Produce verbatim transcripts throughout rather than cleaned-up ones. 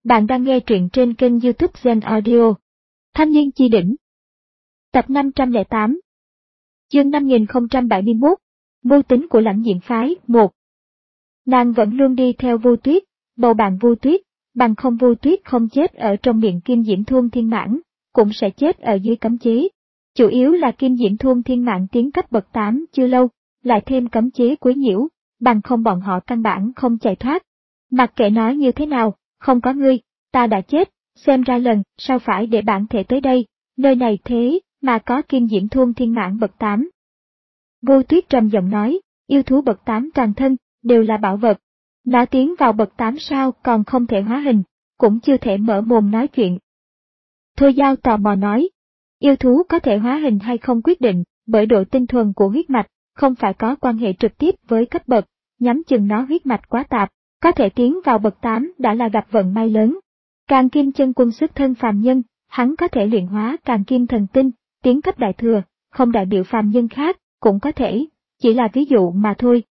Bạn đang nghe truyện trên kênh YouTube Zen Audio. Thanh niên chi đỉnh. Tập năm trăm lẻ tám. Chương năm nghìn không trăm bảy mươi mốt. Mưu tính của lãnh diện phái. một. Nàng vẫn luôn đi theo Vu Tuyết, bầu bạn Vu Tuyết, bằng không Vu Tuyết không chết ở trong miệng Kim Diễm Thuôn Thiên Mãn, cũng sẽ chết ở dưới cấm chế. Chủ yếu là Kim Diễm Thuôn Thiên Mãn tiến cấp bậc tám chưa lâu, lại thêm cấm chế quấy nhiễu, bằng không bọn họ căn bản không chạy thoát. Mặc kệ nói như thế nào, không có ngươi, ta đã chết, xem ra lần sau phải để bản thể tới đây, nơi này thế mà có Kim Diễm Thuôn Thiên Mãn bậc tám. Vu Tuyết trầm giọng nói, yêu thú bậc tám toàn thân, đều là bảo vật. Nó tiến vào bậc tám sao còn không thể hóa hình, cũng chưa thể mở mồm nói chuyện. Thôi Giao tò mò nói, yêu thú có thể hóa hình hay không quyết định bởi độ tinh thuần của huyết mạch, không phải có quan hệ trực tiếp với cấp bậc, nhắm chừng nó huyết mạch quá tạp, có thể tiến vào bậc tám đã là gặp vận may lớn. Càng Kim Chân Quân xuất thân phàm nhân, hắn có thể luyện hóa Càng Kim Thần Tinh, tiến cấp đại thừa, không đại biểu phàm nhân khác, cũng có thể, chỉ là ví dụ mà thôi.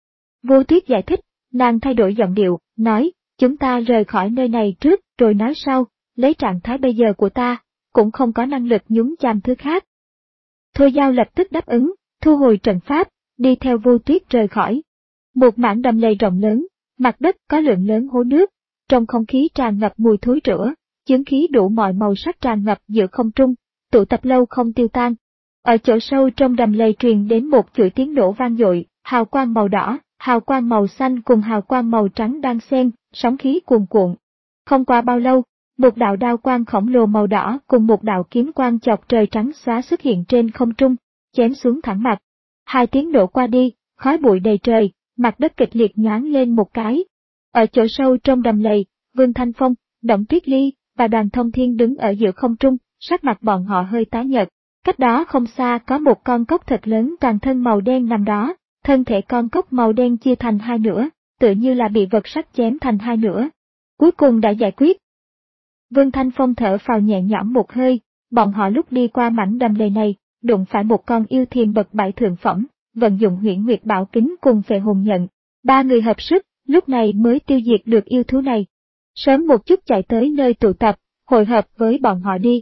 Vô Tuyết giải thích, nàng thay đổi giọng điệu, nói, chúng ta rời khỏi nơi này trước rồi nói sau, lấy trạng thái bây giờ của ta, cũng không có năng lực nhúng chàm thứ khác. Thôi Giao lập tức đáp ứng, thu hồi trận pháp, đi theo Vô Tuyết rời khỏi. Một mảng đầm lầy rộng lớn, mặt đất có lượng lớn hố nước, trong không khí tràn ngập mùi thối rữa, chứng khí đủ mọi màu sắc tràn ngập giữa không trung, tụ tập lâu không tiêu tan. Ở chỗ sâu trong đầm lầy truyền đến một chuỗi tiếng nổ vang dội, hào quang màu đỏ, hào quang màu xanh cùng hào quang màu trắng đang xen, sóng khí cuồn cuộn. Không qua bao lâu, một đạo đao quang khổng lồ màu đỏ cùng một đạo kiếm quang chọc trời trắng xóa xuất hiện trên không trung, chém xuống thẳng mặt. Hai tiếng nổ qua đi, khói bụi đầy trời, mặt đất kịch liệt nhoáng lên một cái. Ở chỗ sâu trong đầm lầy, Vương Thanh Phong, Đổng Tuyết Ly và Đoàn Thông Thiên đứng ở giữa không trung, sắc mặt bọn họ hơi tái nhợt. Cách đó không xa có một con cốc thật lớn toàn thân màu đen nằm đó, thân thể con cốc màu đen chia thành hai nửa, tựa như là bị vật sắt chém thành hai nửa. Cuối cùng đã giải quyết. Vương Thanh Phong thở phào nhẹ nhõm một hơi, bọn họ lúc đi qua mảnh đầm lầy này, đụng phải một con yêu thiềm bậc bảy thượng phẩm, vận dụng Huyễn Nguyệt Bảo Kính cùng Phệ Hồn Nhận. Ba người hợp sức, lúc này mới tiêu diệt được yêu thú này. Sớm một chút chạy tới nơi tụ tập, hội hợp với bọn họ đi.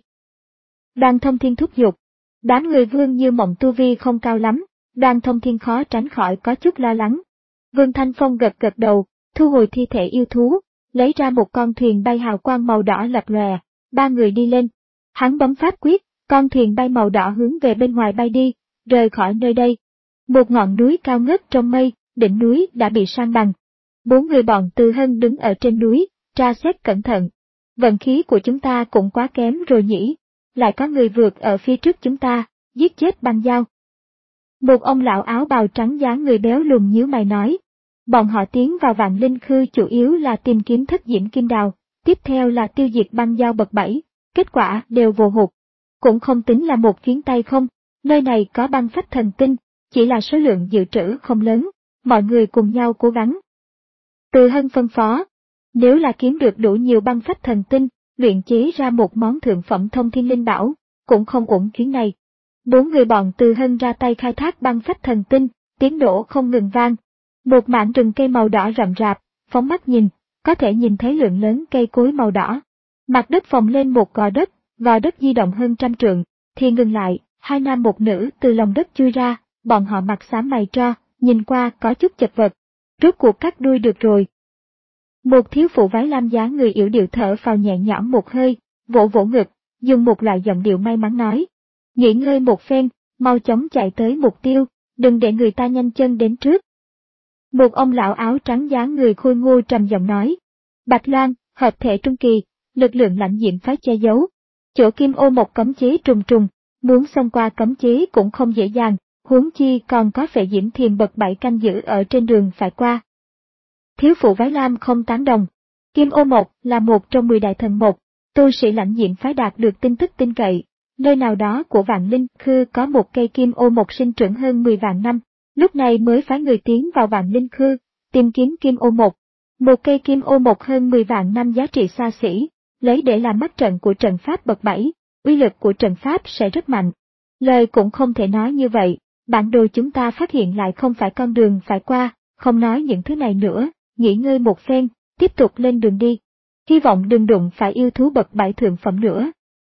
Đoàn Thông Thiên thúc giục. Đám người Vương Như Mộng tu vi không cao lắm, Đoàn Thông Thiên khó tránh khỏi có chút lo lắng. Vương Thanh Phong gật gật đầu, thu hồi thi thể yêu thú, lấy ra một con thuyền bay hào quang màu đỏ lập lòe, ba người đi lên. Hắn bấm pháp quyết, con thuyền bay màu đỏ hướng về bên ngoài bay đi, rời khỏi nơi đây. Một ngọn núi cao ngất trong mây, đỉnh núi đã bị san bằng. Bốn người bọn Từ Hân đứng ở trên núi, tra xét cẩn thận. Vận khí của chúng ta cũng quá kém rồi nhỉ, lại có người vượt ở phía trước chúng ta, giết chết băng dao. Một ông lão áo bào trắng dáng người béo lùn nhíu mày nói. Bọn họ tiến vào Vạn Linh Khư chủ yếu là tìm kiếm thất diễm kim đào, tiếp theo là tiêu diệt băng dao bậc bảy, kết quả đều vô hụt. Cũng không tính là một chuyến tay không, nơi này có băng phách thần tinh, chỉ là số lượng dự trữ không lớn, mọi người cùng nhau cố gắng. Từ Hân phân phó, nếu là kiếm được đủ nhiều băng phách thần tinh, luyện chế ra một món thượng phẩm thông thiên linh bảo, cũng không uổng chuyến này. Bốn người bọn Từ Hân ra tay khai thác băng phách thần tinh, tiếng nổ không ngừng vang. Một mảng rừng cây màu đỏ rậm rạp, phóng mắt nhìn, có thể nhìn thấy lượng lớn cây cối màu đỏ. Mặt đất phồng lên một gò đất, gò đất di động hơn trăm trượng, thì ngừng lại, hai nam một nữ từ lòng đất chui ra, bọn họ mặt xám mày tro, nhìn qua có chút chật vật. Rốt cuộc cắt đuôi được rồi. Một thiếu phụ váy lam dáng người yểu điệu thở phào nhẹ nhõm một hơi, vỗ vỗ ngực, dùng một loại giọng điệu may mắn nói. Nghỉ ngơi một phen, mau chóng chạy tới mục tiêu, đừng để người ta nhanh chân đến trước. Một ông lão áo trắng dáng người khôi ngô trầm giọng nói. Bạch Loan, hợp thể trung kỳ, lực lượng lãnh diễm phái che giấu. Chỗ Kim Ô một cấm chế trùng trùng, muốn xông qua cấm chế cũng không dễ dàng, huống chi còn có Phệ Diễm Thiềm bậc bảy canh giữ ở trên đường phải qua. Thiếu phụ váy lam không tán đồng. Kim Ô một là một trong mười đại thần một, tu sĩ lãnh diễm phái đạt được tin tức tin cậy. Nơi nào đó của Vạn Linh Khư có một cây Kim Ô một sinh trưởng hơn mười vạn năm, lúc này mới phái người tiến vào Vạn Linh Khư, tìm kiếm Kim Ô một. Một cây Kim Ô một hơn mười vạn năm giá trị xa xỉ, lấy để làm mắt trận của trận pháp bậc bảy, uy lực của trận pháp sẽ rất mạnh. Lời cũng không thể nói như vậy, bản đồ chúng ta phát hiện lại không phải con đường phải qua, không nói những thứ này nữa, nghỉ ngơi một phen, tiếp tục lên đường đi. hy vọng đừng đụng phải yêu thú bậc bảy thượng phẩm nữa.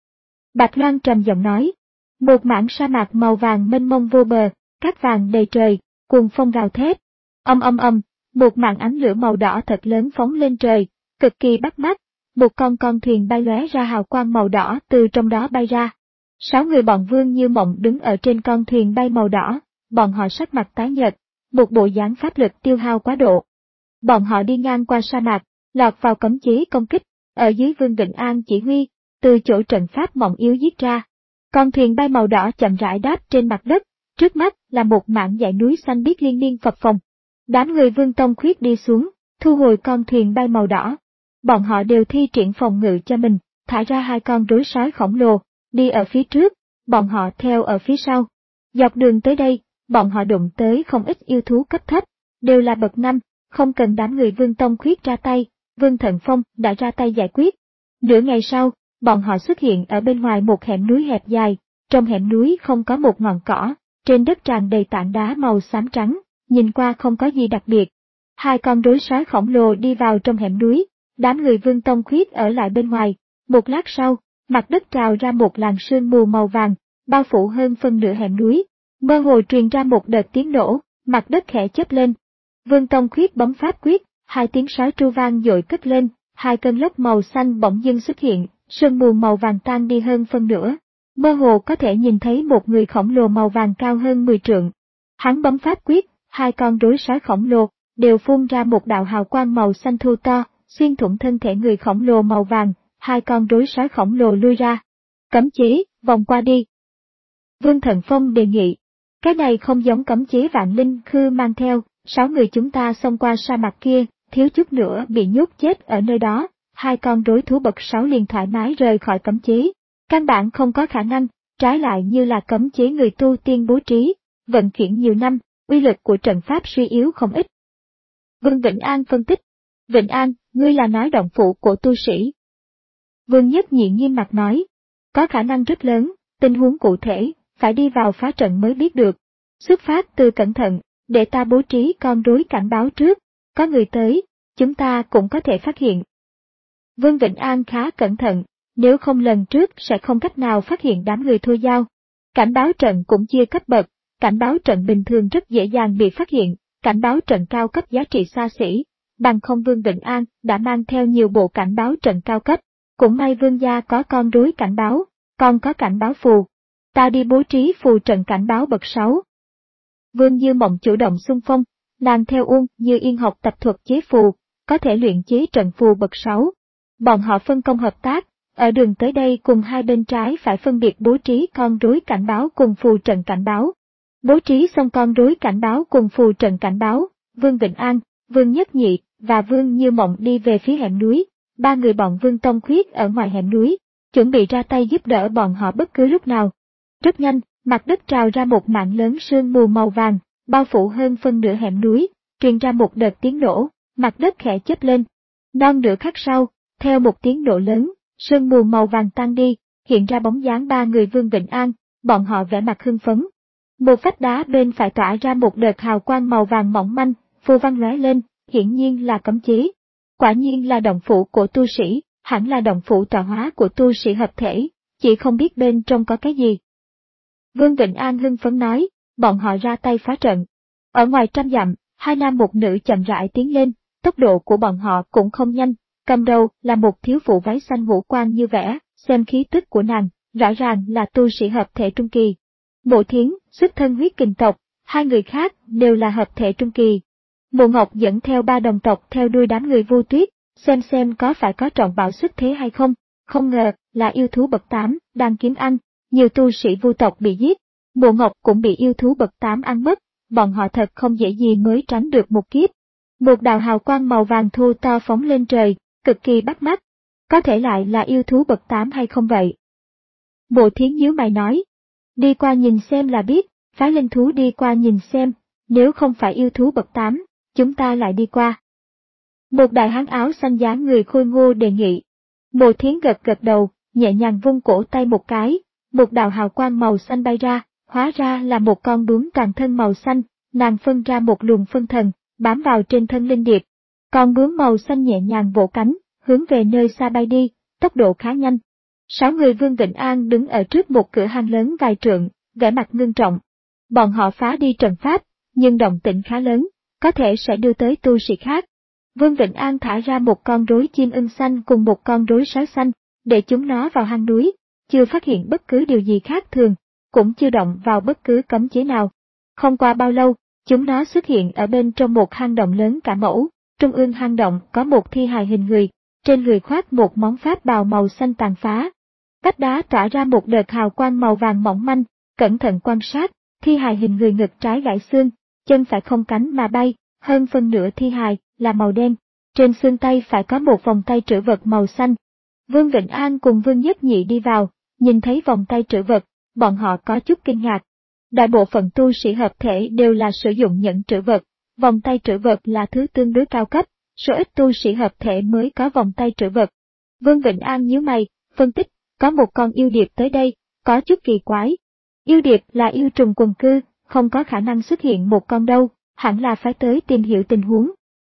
Bạch Loan trầm giọng nói, một mảng sa mạc màu vàng mênh mông vô bờ, cát vàng đầy trời, cuồng phong gào thét. Âm âm âm, một mảng ánh lửa màu đỏ thật lớn phóng lên trời, cực kỳ bắt mắt, một con con thuyền bay lóe ra hào quang màu đỏ từ trong đó bay ra. Sáu người bọn Vương Như Mộng đứng ở trên con thuyền bay màu đỏ, bọn họ sắc mặt tái nhợt, một bộ dáng pháp lực tiêu hao quá độ. Bọn họ đi ngang qua sa mạc, lọt vào cấm chế công kích, ở dưới Vương Vịnh An chỉ huy, từ chỗ trận pháp mỏng yếu giết ra. Con thuyền bay màu đỏ chậm rãi đáp trên mặt đất, trước mắt là một mảng dãy núi xanh biếc liên miên phập phồng. Đám người Vương Tông Khuyết đi xuống, thu hồi con thuyền bay màu đỏ. Bọn họ đều thi triển phòng ngự cho mình, thả ra hai con rối sói khổng lồ, đi ở phía trước, bọn họ theo ở phía sau. Dọc đường tới đây, bọn họ đụng tới không ít yêu thú cấp thấp, đều là bậc năm, không cần đám người Vương Tông Khuyết ra tay, Vương Thận Phong đã ra tay giải quyết. Nửa ngày sau, bọn họ xuất hiện ở bên ngoài một hẻm núi hẹp dài, trong hẻm núi không có một ngọn cỏ, trên đất tràn đầy tảng đá màu xám trắng, nhìn qua không có gì đặc biệt. Hai con rối sói khổng lồ đi vào trong hẻm núi, đám người Vương Tông Khuyết ở lại bên ngoài. Một lát sau, mặt đất trào ra một làn sương mù màu vàng, bao phủ hơn phân nửa hẻm núi, mơ hồ truyền ra một đợt tiếng nổ, mặt đất khẽ chớp lên. Vương Tông Khuyết bấm pháp quyết, hai tiếng sói tru vang dội cất lên, hai cơn lốc màu xanh bỗng dưng xuất hiện, sương mù màu vàng tan đi hơn phân nửa. Mơ hồ có thể nhìn thấy một người khổng lồ màu vàng cao hơn mười trượng. Hắn bấm pháp quyết, hai con rối sói khổng lồ đều phun ra một đạo hào quang màu xanh thu to, xuyên thủng thân thể người khổng lồ màu vàng, hai con rối sói khổng lồ lui ra. Cấm chế, vòng qua đi. Vương Thần Phong đề nghị, cái này không giống cấm chế Vạn Linh Khư mang theo, sáu người chúng ta xông qua sa mạc kia, thiếu chút nữa bị nhốt chết ở nơi đó, hai con rối thú bậc sáu liền thoải mái rời khỏi cấm chế. Căn bản không có khả năng, trái lại như là cấm chế người tu tiên bố trí, vận chuyển nhiều năm, uy lực của trận pháp suy yếu không ít. Vương Vịnh An phân tích, Vịnh An, ngươi là nói động phủ của tu sĩ. Vương Nhất Nhị nghiêm mặt nói, có khả năng rất lớn, tình huống cụ thể, phải đi vào phá trận mới biết được. Xuất phát từ cẩn thận, để ta bố trí con rối cảnh báo trước, có người tới, chúng ta cũng có thể phát hiện. Vương Vịnh An khá cẩn thận, nếu không lần trước sẽ không cách nào phát hiện đám người thua giao. Cảnh báo trận cũng chia cấp bậc, cảnh báo trận bình thường rất dễ dàng bị phát hiện, cảnh báo trận cao cấp giá trị xa xỉ, bằng không Vương Vịnh An đã mang theo nhiều bộ cảnh báo trận cao cấp, cũng may Vương gia có con rối cảnh báo, còn có cảnh báo phù. Ta đi bố trí phù trận cảnh báo bậc sáu. Vương Như Mộng chủ động xung phong, nàng theo Uông Như Yên học tập thuật chế phù, có thể luyện chế trận phù bậc sáu. Bọn họ phân công hợp tác, ở đường tới đây cùng hai bên trái phải phân biệt bố trí con rối cảnh báo cùng phù trận cảnh báo. Bố trí xong con rối cảnh báo cùng phù trận cảnh báo, Vương Vịnh An, Vương Nhất Nhị và Vương Như Mộng đi về phía hẻm núi, ba người bọn Vương Tông Khuyết ở ngoài hẻm núi, chuẩn bị ra tay giúp đỡ bọn họ bất cứ lúc nào. Rất nhanh, mặt đất trào ra một mảng lớn sương mù màu vàng, bao phủ hơn phân nửa hẻm núi, truyền ra một đợt tiếng nổ, mặt đất khẽ chớp lên. Non nửa khắc sau, theo một tiếng nổ lớn, sương mù màu vàng tan đi, hiện ra bóng dáng ba người Vương Vịnh An, bọn họ vẻ mặt hưng phấn. Một vách đá bên phải tỏa ra một đợt hào quang màu vàng mỏng manh, phù văn lóe lên, hiển nhiên là cấm chế. Quả nhiên là động phủ của tu sĩ, hẳn là động phủ tọa hóa của tu sĩ hợp thể, chỉ không biết bên trong có cái gì. Vương Vịnh An hưng phấn nói, bọn họ ra tay phá trận. Ở ngoài trăm dặm, hai nam một nữ chậm rãi tiến lên, tốc độ của bọn họ cũng không nhanh, cầm đầu là một thiếu phụ váy xanh ngũ quan như vẽ, xem khí tức của nàng, rõ ràng là tu sĩ hợp thể trung kỳ. Mộ Thiến, xuất thân huyết kình tộc, hai người khác đều là hợp thể trung kỳ. Mộ Ngọc dẫn theo ba đồng tộc theo đuôi đám người Vu Tuyết, xem xem có phải có trọng bảo xuất thế hay không, không ngờ là yêu thú bậc tám đang kiếm ăn, nhiều tu sĩ Vu tộc bị giết, Mộ Ngọc cũng bị yêu thú bậc tám ăn mất, bọn họ thật không dễ gì mới tránh được một kiếp. Một đạo hào quang màu vàng thu to phóng lên trời, cực kỳ bắt mắt, có thể lại là yêu thú bậc tám hay không vậy? Mộ Thiến nhíu mày nói, đi qua nhìn xem là biết, phái linh thú đi qua nhìn xem, nếu không phải yêu thú bậc tám, chúng ta lại đi qua. Một đại hán áo xanh dáng người khôi ngô đề nghị. Mộ Thiến gật gật đầu, nhẹ nhàng vung cổ tay một cái, một đạo hào quang màu xanh bay ra, hóa ra là một con bướm toàn thân màu xanh, nàng phân ra một luồng phân thần, bám vào trên thân linh điệp. Con bướm màu xanh nhẹ nhàng vỗ cánh, hướng về nơi xa bay đi, tốc độ khá nhanh. Sáu người Vương Vĩnh An đứng ở trước một cửa hang lớn vài trượng, vẻ mặt ngưng trọng. Bọn họ phá đi trận pháp, nhưng động tĩnh khá lớn, có thể sẽ đưa tới tu sĩ khác. Vương Vĩnh An thả ra một con rối chim ưng xanh cùng một con rối sáo xanh, để chúng nó vào hang núi, chưa phát hiện bất cứ điều gì khác thường, cũng chưa động vào bất cứ cấm chế nào. Không qua bao lâu, chúng nó xuất hiện ở bên trong một hang động lớn cả mẫu, trung ương hang động có một thi hài hình người, trên người khoác một món pháp bào màu xanh tàn phá. Vách đá tỏa ra một đợt hào quang màu vàng mỏng manh, cẩn thận quan sát, thi hài hình người ngực trái gãy xương, chân phải không cánh mà bay, hơn phân nửa thi hài là màu đen, trên xương tay phải có một vòng tay trữ vật màu xanh. Vương Vĩnh An cùng Vương Nhất Nhị đi vào, nhìn thấy vòng tay trữ vật, bọn họ có chút kinh ngạc. Đại bộ phận tu sĩ hợp thể đều là sử dụng nhẫn trữ vật, vòng tay trữ vật là thứ tương đối cao cấp, số ít tu sĩ hợp thể mới có vòng tay trữ vật. Vương Vĩnh An nhíu mày, phân tích, có một con yêu điệp tới đây, có chút kỳ quái. Yêu điệp là yêu trùng quần cư, không có khả năng xuất hiện một con đâu, hẳn là phải tới tìm hiểu tình huống.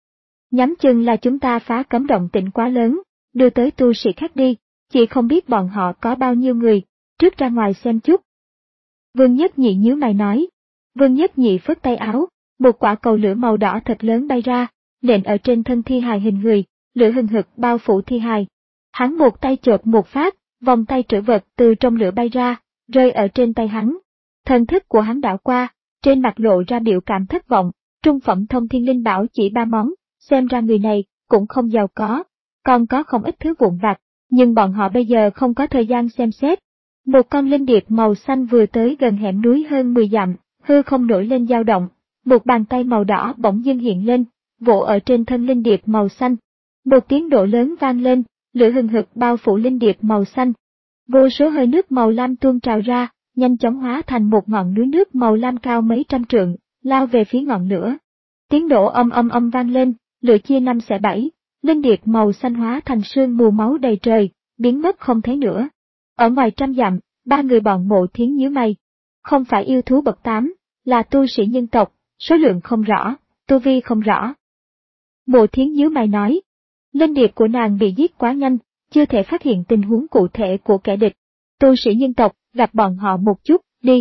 Nhắm chừng là chúng ta phá cấm động tĩnh quá lớn, đưa tới tu sĩ khác đi, chỉ không biết bọn họ có bao nhiêu người, trước ra ngoài xem chút. Vương Nhất Nhị nhíu mày nói. Vương Nhất Nhị phất tay áo, một quả cầu lửa màu đỏ thật lớn bay ra, nện ở trên thân thi hài hình người, lửa hừng hực bao phủ thi hài. Hắn một tay chộp một phát, vòng tay trữ vật từ trong lửa bay ra, rơi ở trên tay hắn. Thần thức của hắn đảo qua, trên mặt lộ ra biểu cảm thất vọng, trung phẩm thông thiên linh bảo chỉ ba món, xem ra người này cũng không giàu có, còn có không ít thứ vụn vặt, nhưng bọn họ bây giờ không có thời gian xem xét. Một con linh điệp màu xanh vừa tới gần hẻm núi hơn mười dặm, hư không nổi lên dao động, một bàn tay màu đỏ bỗng dưng hiện lên, vỗ ở trên thân linh điệp màu xanh. Một tiếng nổ lớn vang lên, lửa hừng hực bao phủ linh điệp màu xanh. Vô số hơi nước màu lam tuôn trào ra, nhanh chóng hóa thành một ngọn núi nước màu lam cao mấy trăm trượng, lao về phía ngọn lửa. Tiếng nổ âm âm âm vang lên, lửa chia năm xẻ bảy, linh điệp màu xanh hóa thành sương mù máu đầy trời, biến mất không thấy nữa. Ở ngoài trăm dặm, ba người bọn Mộ Thiến nhíu mày. Không phải yêu thú bậc tám, là tu sĩ nhân tộc, số lượng không rõ, tu vi không rõ. Mộ Thiến nhíu mày nói, linh điệp của nàng bị giết quá nhanh, chưa thể phát hiện tình huống cụ thể của kẻ địch. Tu sĩ nhân tộc, gặp bọn họ một chút, đi.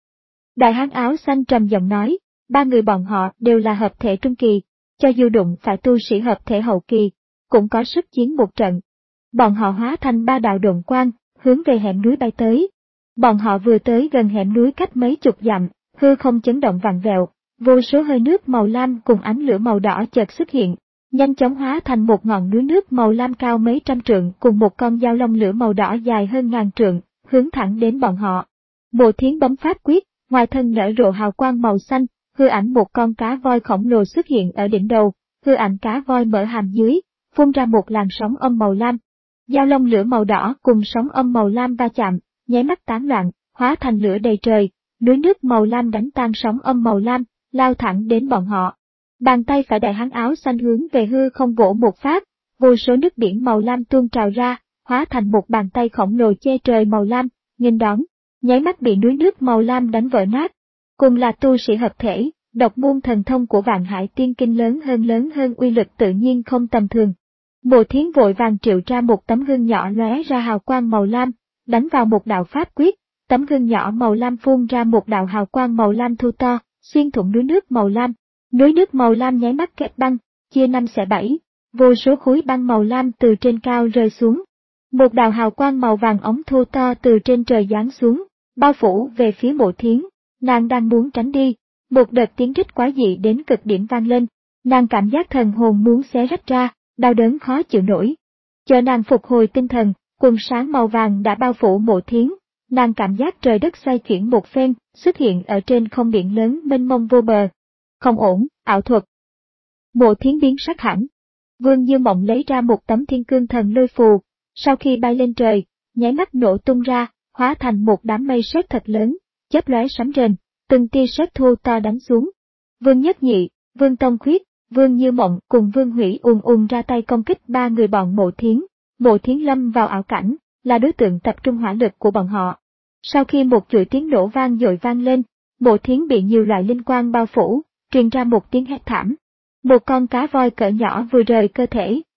Đại hán áo xanh trầm giọng nói, ba người bọn họ đều là hợp thể trung kỳ, cho dù đụng phải tu sĩ hợp thể hậu kỳ, cũng có sức chiến một trận. Bọn họ hóa thành ba đạo độn quang, hướng về hẻm núi bay tới. Bọn họ vừa tới gần hẻm núi cách mấy chục dặm, hư không chấn động vặn vẹo, vô số hơi nước màu lam cùng ánh lửa màu đỏ chợt xuất hiện, nhanh chóng hóa thành một ngọn núi nước màu lam cao mấy trăm trượng cùng một con dao long lửa màu đỏ dài hơn ngàn trượng, hướng thẳng đến bọn họ. Mộ Thiến bấm pháp quyết, ngoài thân nở rộ hào quang màu xanh, hư ảnh một con cá voi khổng lồ xuất hiện ở đỉnh đầu, hư ảnh cá voi mở hàm dưới, phun ra một làn sóng âm màu lam. Dao long lửa màu đỏ cùng sóng âm màu lam va chạm, nháy mắt tán loạn, hóa thành lửa đầy trời, núi nước màu lam đánh tan sóng âm màu lam, lao thẳng đến bọn họ. Bàn tay phải đại hán áo xanh hướng về hư không vỗ một phát, vô số nước biển màu lam tuôn trào ra, hóa thành một bàn tay khổng lồ che trời màu lam, nghênh đón, nháy mắt bị núi nước màu lam đánh vỡ nát. Cùng là tu sĩ hợp thể, độc môn thần thông của Vạn Hải Tiên Kinh lớn hơn lớn hơn uy lực tự nhiên không tầm thường. Mộ Thiến vội vàng triệu ra một tấm gương nhỏ lóe ra hào quang màu lam, đánh vào một đạo pháp quyết, tấm gương nhỏ màu lam phun ra một đạo hào quang màu lam thu to, xuyên thủng núi nước màu lam. Núi nước màu lam nháy mắt kết băng, chia năm xẻ bảy, vô số khối băng màu lam từ trên cao rơi xuống. Một đạo hào quang màu vàng ống thu to từ trên trời giáng xuống, bao phủ về phía Mộ Thiến. Nàng đang muốn tránh đi, một đợt tiếng rít quái dị đến cực điểm vang lên, nàng cảm giác thần hồn muốn xé rách ra, đau đớn khó chịu nổi. Chờ nàng phục hồi tinh thần, quần sáng màu vàng đã bao phủ Mộ Thiến, nàng cảm giác trời đất xoay chuyển một phen, xuất hiện ở trên không biển lớn mênh mông vô bờ. Không ổn, ảo thuật. Mộ Thiến biến sắc hẳn. Vương Như Mộng lấy ra một tấm thiên cương thần lôi phù, sau khi bay lên trời, nháy mắt nổ tung ra, hóa thành một đám mây sét thật lớn, chớp lóe sấm rền, từng tia sét thô to đánh xuống. Vương Nhất Nhị, Vương Tông Khuyết, Vương Như Mộng cùng Vương Hủy ùn ùn ra tay công kích ba người bọn Mộ Thiến. Mộ Thiến lâm vào ảo cảnh, là đối tượng tập trung hỏa lực của bọn họ. Sau khi một chuỗi tiếng nổ vang dội vang lên, Mộ Thiến bị nhiều loại linh quang bao phủ, truyền ra một tiếng hét thảm. Một con cá voi cỡ nhỏ vừa rời cơ thể,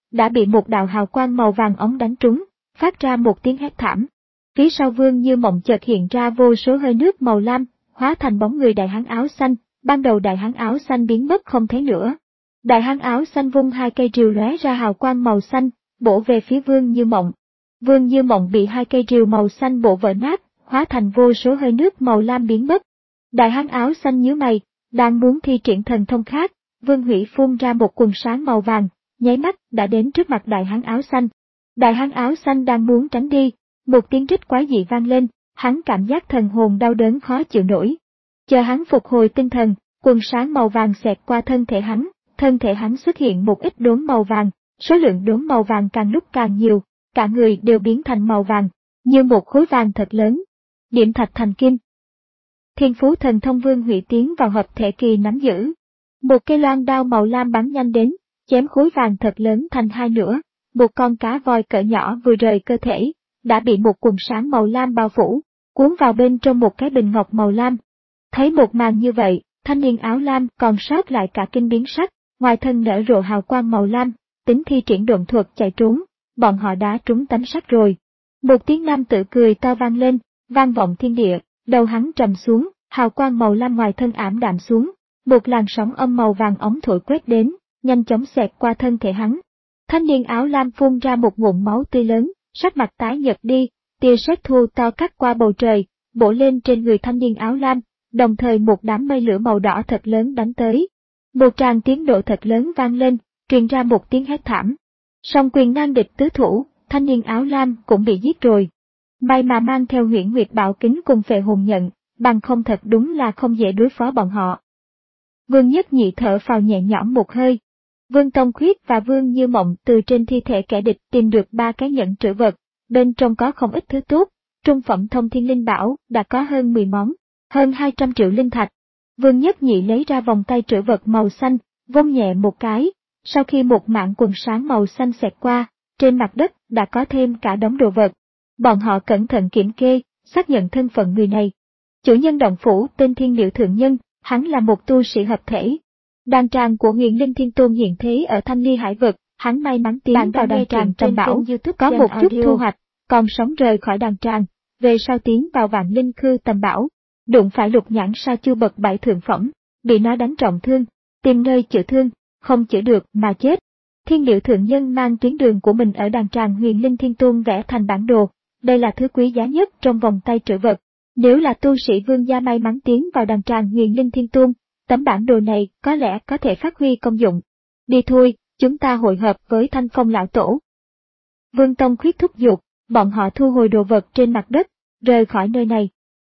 đã bị một đạo hào quang màu vàng óng đánh trúng, phát ra một tiếng hét thảm. Phía sau Vương Như Mộng chợt hiện ra vô số hơi nước màu lam, hóa thành bóng người đại hán áo xanh, ban đầu đại hán áo xanh biến mất không thấy nữa. Đại hán áo xanh vung hai cây rìu lóe ra hào quang màu xanh, bổ về phía Vương Như Mộng. Vương Như Mộng bị hai cây rìu màu xanh bổ vỡ nát, hóa thành vô số hơi nước màu lam biến mất. Đại hán áo xanh nhíu mày, đang muốn thi triển thần thông khác, Vương Hủy phun ra một quần sáng màu vàng, nháy mắt đã đến trước mặt đại hán áo xanh. Đại hán áo xanh đang muốn tránh đi, một tiếng rít quái dị vang lên, hắn cảm giác thần hồn đau đớn khó chịu nổi. Chờ hắn phục hồi tinh thần, quần sáng màu vàng xẹt qua thân thể hắn, thân thể hắn xuất hiện một ít đốm màu vàng, số lượng đốm màu vàng càng lúc càng nhiều, cả người đều biến thành màu vàng, như một khối vàng thật lớn. Điểm thạch thành kim. Thiên phú thần thông Vương Hủy tiến vào hợp thể kỳ nắm giữ. Một cây loan đao màu lam bắn nhanh đến, chém khối vàng thật lớn thành hai nửa, một con cá voi cỡ nhỏ vừa rời cơ thể, đã bị một quần sáng màu lam bao phủ, cuốn vào bên trong một cái bình ngọc màu lam. Thấy một màn như vậy, thanh niên áo lam còn sót lại cả kinh biến sắc, ngoài thân nở rộ hào quang màu lam, tính thi triển độn thuật chạy trốn, bọn họ đã trúng tấm sắt rồi. Một tiếng nam tử cười to vang lên, vang vọng thiên địa, đầu hắn trầm xuống, hào quang màu lam ngoài thân ảm đạm xuống, một làn sóng âm màu vàng ống thổi quét đến, nhanh chóng xẹt qua thân thể hắn. Thanh niên áo lam phun ra một ngụm máu tươi lớn, sắc mặt tái nhợt đi, tia sét thu to cắt qua bầu trời, bổ lên trên người thanh niên áo lam, đồng thời một đám mây lửa màu đỏ thật lớn đánh tới. Một tràng tiếng nổ thật lớn vang lên, truyền ra một tiếng hét thảm. Song quyền nan địch tứ thủ, thanh niên áo lam cũng bị giết rồi. May mà mang theo Huyễn Nguyệt Bảo Kính cùng Phệ Hồn Nhận, bằng không thật đúng là không dễ đối phó bọn họ. Vương Nhất Nhị thở phào nhẹ nhõm một hơi. Vương Tông Khuyết và Vương Như Mộng từ trên thi thể kẻ địch tìm được ba cái nhẫn trữ vật, bên trong có không ít thứ tốt, trung phẩm thông thiên linh bảo đã có hơn mười món, hơn hai trăm triệu linh thạch. Vương Nhất Nhị lấy ra vòng tay trữ vật màu xanh, vung nhẹ một cái, sau khi một mảng quần sáng màu xanh xẹt qua, trên mặt đất đã có thêm cả đống đồ vật. Bọn họ cẩn thận kiểm kê, xác nhận thân phận người này. Chủ nhân động phủ tên Thiên Liễu Thượng Nhân, hắn là một tu sĩ hợp thể. Đàn tràng của Huyền Linh Thiên Tôn hiện thế ở Thanh Ly Hải Vực, hắn may mắn tiến vào đàn tràng Trầm Bảo, có một chút thu hoạch, còn sống rời khỏi đàn tràng, về sau tiến vào Vạn Linh Khư Tầm Bảo, đụng phải Lục Nhãn Sa Chu bậc bảy thượng phẩm, bị nó đánh trọng thương, tìm nơi chữa thương, không chữa được mà chết. Thiên Liễu Thượng Nhân mang tuyến đường của mình ở đàn tràng Huyền Linh Thiên Tôn vẽ thành bản đồ, đây là thứ quý giá nhất trong vòng tay trữ vật. Nếu là tu sĩ vương gia may mắn tiến vào đàn tràng Huyền Linh Thiên Tôn, tấm bản đồ này có lẽ có thể phát huy công dụng. Đi thôi, chúng ta hội hợp với Thanh Phong lão tổ. Vương Tông Khuyết thúc giục, bọn họ thu hồi đồ vật trên mặt đất, rời khỏi nơi này.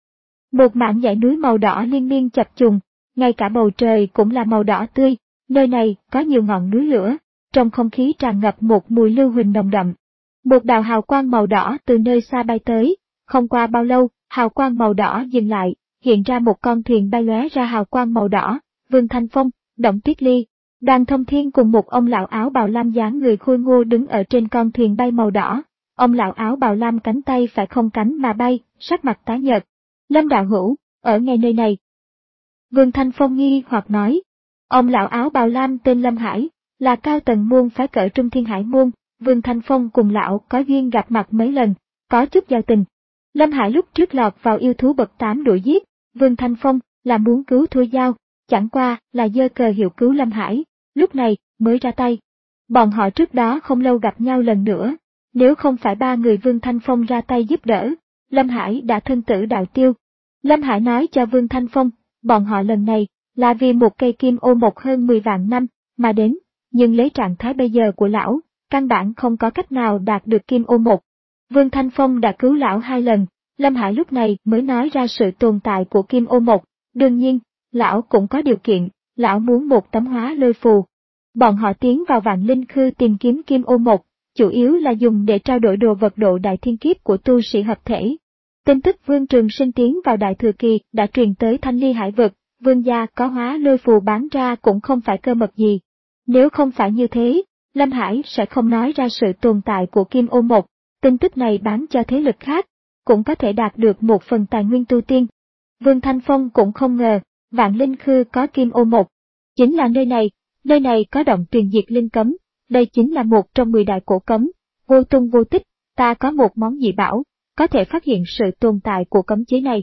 Một mảng dãy núi màu đỏ liên miên chập trùng, ngay cả bầu trời cũng là màu đỏ tươi, nơi này có nhiều ngọn núi lửa, trong không khí tràn ngập một mùi lưu huỳnh nồng đậm. Một đạo hào quang màu đỏ từ nơi xa bay tới, không qua bao lâu, hào quang màu đỏ dừng lại, hiện ra một con thuyền bay lóe ra hào quang màu đỏ, Vương Thanh Phong, Động Tuyết Ly, Đoàn Thông Thiên cùng một ông lão áo bào lam dáng người khôi ngô đứng ở trên con thuyền bay màu đỏ. Ông lão áo bào lam cánh tay phải không cánh mà bay, sắc mặt tái nhợt. Lâm đạo hữu, ở ngay nơi này. Vương Thanh Phong nghi hoặc nói. Ông lão áo bào lam tên Lâm Hải, là cao tầng môn phái cỡ Trung Thiên Hải môn. Vương Thanh Phong cùng lão có duyên gặp mặt mấy lần, có chút giao tình. Lâm Hải lúc trước lọt vào yêu thú bậc tám đuổi giết, Vương Thanh Phong là muốn cứu Thôi Giao, chẳng qua là giơ cờ hiệu cứu Lâm Hải, lúc này mới ra tay. Bọn họ trước đó không lâu gặp nhau lần nữa, nếu không phải ba người Vương Thanh Phong ra tay giúp đỡ, Lâm Hải đã thân tử đạo tiêu. Lâm Hải nói cho Vương Thanh Phong, bọn họ lần này là vì một cây kim ô mộc hơn mười vạn năm mà đến, nhưng lấy trạng thái bây giờ của lão, căn bản không có cách nào đạt được kim ô mộc. Vương Thanh Phong đã cứu lão hai lần, Lâm Hải lúc này mới nói ra sự tồn tại của kim ô mộc. Đương nhiên, lão cũng có điều kiện, lão muốn một tấm hóa lôi phù. Bọn họ tiến vào Vạn Linh Khư tìm kiếm kim ô mộc, chủ yếu là dùng để trao đổi đồ vật độ đại thiên kiếp của tu sĩ hợp thể. Tin tức Vương Trường Sinh tiến vào Đại Thừa Kỳ đã truyền tới Thanh Ly Hải Vực, Vương gia có hóa lôi phù bán ra cũng không phải cơ mật gì. Nếu không phải như thế, Lâm Hải sẽ không nói ra sự tồn tại của kim ô mộc, tin tức này bán cho thế lực khác, cũng có thể đạt được một phần tài nguyên tu tiên. Vương Thanh Phong cũng không ngờ, Vạn Linh Khư có kim ô mộc. Chính là nơi này, nơi này có động tuyền diệt linh cấm, đây chính là một trong mười đại cổ cấm, vô tung vô tích, ta có một món dị bảo, có thể phát hiện sự tồn tại của cấm chế này.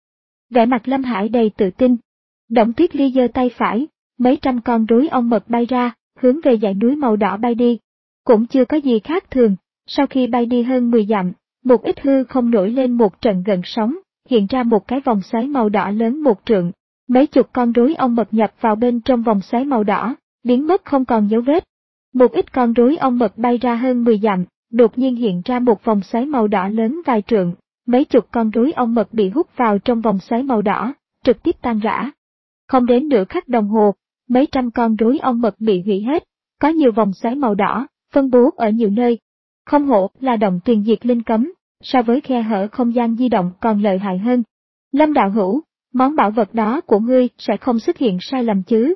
Vẻ mặt Lâm Hải đầy tự tin. Đổng Tuyết Ly giơ tay phải, mấy trăm con rối ong mật bay ra, hướng về dãy núi màu đỏ bay đi. Cũng chưa có gì khác thường, sau khi bay đi hơn mười dặm, một ít hư không nổi lên một trận gợn sóng, hiện ra một cái vòng xoáy màu đỏ lớn một trượng. Mấy chục con rối ong mật nhập vào bên trong vòng xoáy màu đỏ, biến mất không còn dấu vết. Một ít con rối ong mật bay ra hơn mười dặm, đột nhiên hiện ra một vòng xoáy màu đỏ lớn vài trượng, mấy chục con rối ong mật bị hút vào trong vòng xoáy màu đỏ, trực tiếp tan rã. Không đến nửa khắc đồng hồ, mấy trăm con rối ong mật bị hủy hết, có nhiều vòng xoáy màu đỏ, phân bố ở nhiều nơi. Không hổ là động tuyền diệt linh cấm, so với khe hở không gian di động còn lợi hại hơn. Lâm đạo hữu, món bảo vật đó của ngươi sẽ không xuất hiện sai lầm chứ?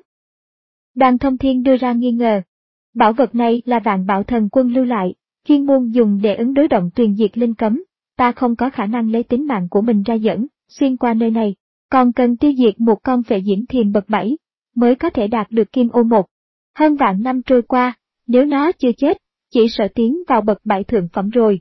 Đoàn Thông Thiên đưa ra nghi ngờ. Bảo vật này là Vạn Bảo Thần Quân lưu lại, chuyên môn dùng để ứng đối động tuyền diệt linh cấm, ta không có khả năng lấy tính mạng của mình ra dẫn, xuyên qua nơi này, còn cần tiêu diệt một con phệ diễm thiềm bậc bảy, mới có thể đạt được kim ô một. Hơn vạn năm trôi qua, nếu nó chưa chết, chỉ sợ tiến vào bậc bảy thượng phẩm rồi.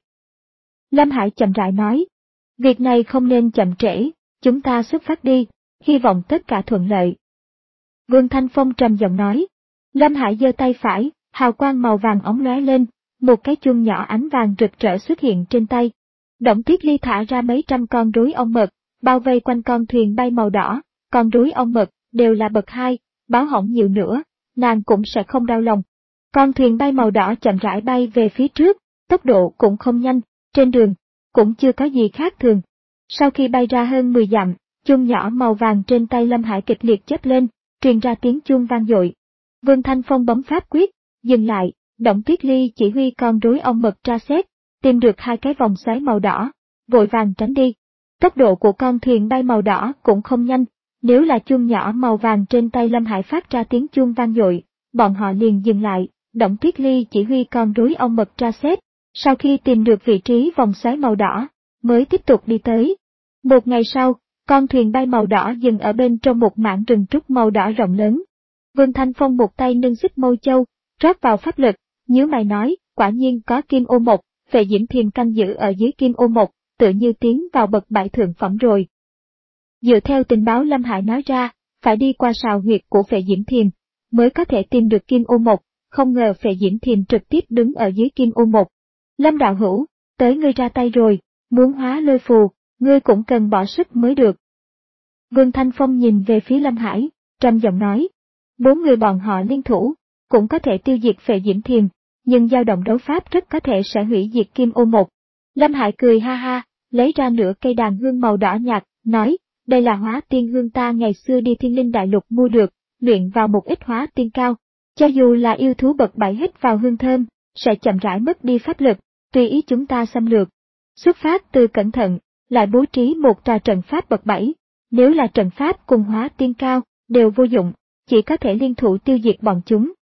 Lâm Hải chậm rãi nói, việc này không nên chậm trễ, chúng ta xuất phát đi, hy vọng tất cả thuận lợi. Vương Thanh Phong trầm giọng nói. Lâm Hải giơ tay phải, hào quang màu vàng óng lóe lên, một cái chuông nhỏ ánh vàng rực rỡ xuất hiện trên tay. Đổng Tuyết Ly thả ra mấy trăm con rối ong mật, bao vây quanh con thuyền bay màu đỏ, con rối ong mật đều là bậc hai, báo hỏng nhiều nữa, nàng cũng sẽ không đau lòng. Con thuyền bay màu đỏ chậm rãi bay về phía trước, tốc độ cũng không nhanh, trên đường cũng chưa có gì khác thường. Sau khi bay ra hơn mười dặm, chuông nhỏ màu vàng trên tay Lâm Hải kịch liệt chớp lên, truyền ra tiếng chuông vang dội. Vương Thanh Phong bấm pháp quyết, dừng lại, Đổng Tuyết Ly chỉ huy con rối ong mật tra xét, tìm được hai cái vòng xoáy màu đỏ, vội vàng tránh đi. Tốc độ của con thuyền bay màu đỏ cũng không nhanh, nếu là chuông nhỏ màu vàng trên tay Lâm Hải phát ra tiếng chuông vang dội, bọn họ liền dừng lại, Đổng Tuyết Ly chỉ huy con rối ong mật tra xét, sau khi tìm được vị trí vòng xoáy màu đỏ, mới tiếp tục đi tới. Một ngày sau, con thuyền bay màu đỏ dừng ở bên trong một mảng rừng trúc màu đỏ rộng lớn. Vương Thanh Phong một tay nâng xích mâu châu, rót vào pháp lực, nhíu mày nói, quả nhiên có kim ô một, phệ diễm thiềm canh giữ ở dưới kim ô một, tự như tiến vào bậc bảy thượng phẩm rồi. Dựa theo tình báo Lâm Hải nói ra, phải đi qua sào huyệt của phệ diễm thiềm, mới có thể tìm được kim ô một, không ngờ phệ diễm thiềm trực tiếp đứng ở dưới kim ô một. Lâm đạo hữu, tới ngươi ra tay rồi, muốn hóa lôi phù, ngươi cũng cần bỏ sức mới được. Vương Thanh Phong nhìn về phía Lâm Hải, trầm giọng nói, bốn người bọn họ liên thủ, cũng có thể tiêu diệt phệ diễm thiềm, nhưng dao động đấu pháp rất có thể sẽ hủy diệt kim ô một. Lâm Hải cười ha ha, lấy ra nửa cây đàn hương màu đỏ nhạt, nói, đây là hóa tiên hương ta ngày xưa đi Thiên Linh Đại Lục mua được, luyện vào một ít hóa tiên cao. Cho dù là yêu thú bậc bảy hít vào hương thơm, sẽ chậm rãi mất đi pháp lực, tùy ý chúng ta xâm lược. Xuất phát từ cẩn thận, lại bố trí một trà trận pháp bậc bảy, nếu là trận pháp cùng hóa tiên cao, đều vô dụng, chỉ có thể liên thủ tiêu diệt bọn chúng.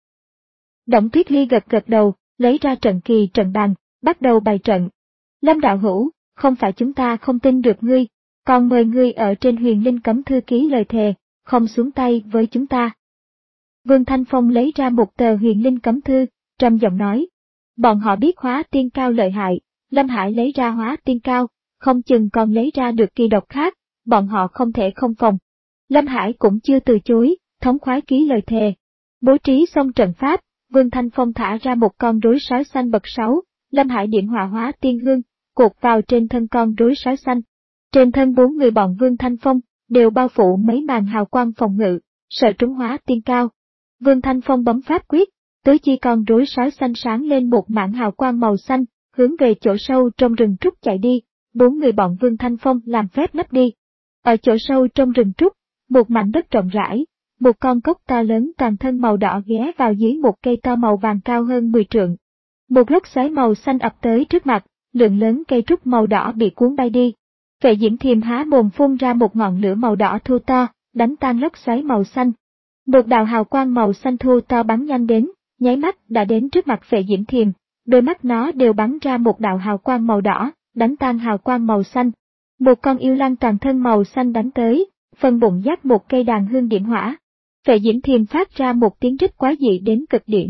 Đổng Tuyết Ly gật gật đầu, lấy ra trận kỳ trận bàn, bắt đầu bày trận. Lâm đạo hữu, không phải chúng ta không tin được ngươi, còn mời ngươi ở trên Huyền Linh Cấm Thư ký lời thề, không xuống tay với chúng ta. Vương Thanh Phong lấy ra một tờ Huyền Linh Cấm Thư, trầm giọng nói. Bọn họ biết hóa tiên cao lợi hại, Lâm Hải lấy ra hóa tiên cao, không chừng còn lấy ra được kỳ độc khác, bọn họ không thể không phòng. Lâm Hải cũng chưa từ chối, thống khoái ký lời thề. Bố trí xong trận pháp, Vương Thanh Phong thả ra một con rối sói xanh bậc sáu, Lâm Hải điểm hỏa hóa tiên hương, cột vào trên thân con rối sói xanh. Trên thân bốn người bọn Vương Thanh Phong, đều bao phủ mấy màn hào quang phòng ngự, sợ trúng hóa tiên cao. Vương Thanh Phong bấm pháp quyết, tứ chi con rối sói xanh sáng lên một mảng hào quang màu xanh, hướng về chỗ sâu trong rừng trúc chạy đi, bốn người bọn Vương Thanh Phong làm phép lấp đi. Ở chỗ sâu trong rừng trúc, một mảnh đất rộng rãi, một con cốc to lớn toàn thân màu đỏ ghé vào dưới một cây to màu vàng cao hơn mười trượng. Một lốc xoáy màu xanh ập tới trước mặt, lượng lớn cây trúc màu đỏ bị cuốn bay đi. Phệ diễm thiềm há mồm phun ra một ngọn lửa màu đỏ thô to, đánh tan lốc xoáy màu xanh. Một đạo hào quang màu xanh thô to bắn nhanh đến, nháy mắt đã đến trước mặt phệ diễm thiềm, đôi mắt nó đều bắn ra một đạo hào quang màu đỏ, đánh tan hào quang màu xanh. Một con yêu lang toàn thân màu xanh đánh tới, phần bụng dắt một cây đàn hương điểm hỏa. Phệ diễm thiềm phát ra một tiếng rít quái dị đến cực điểm,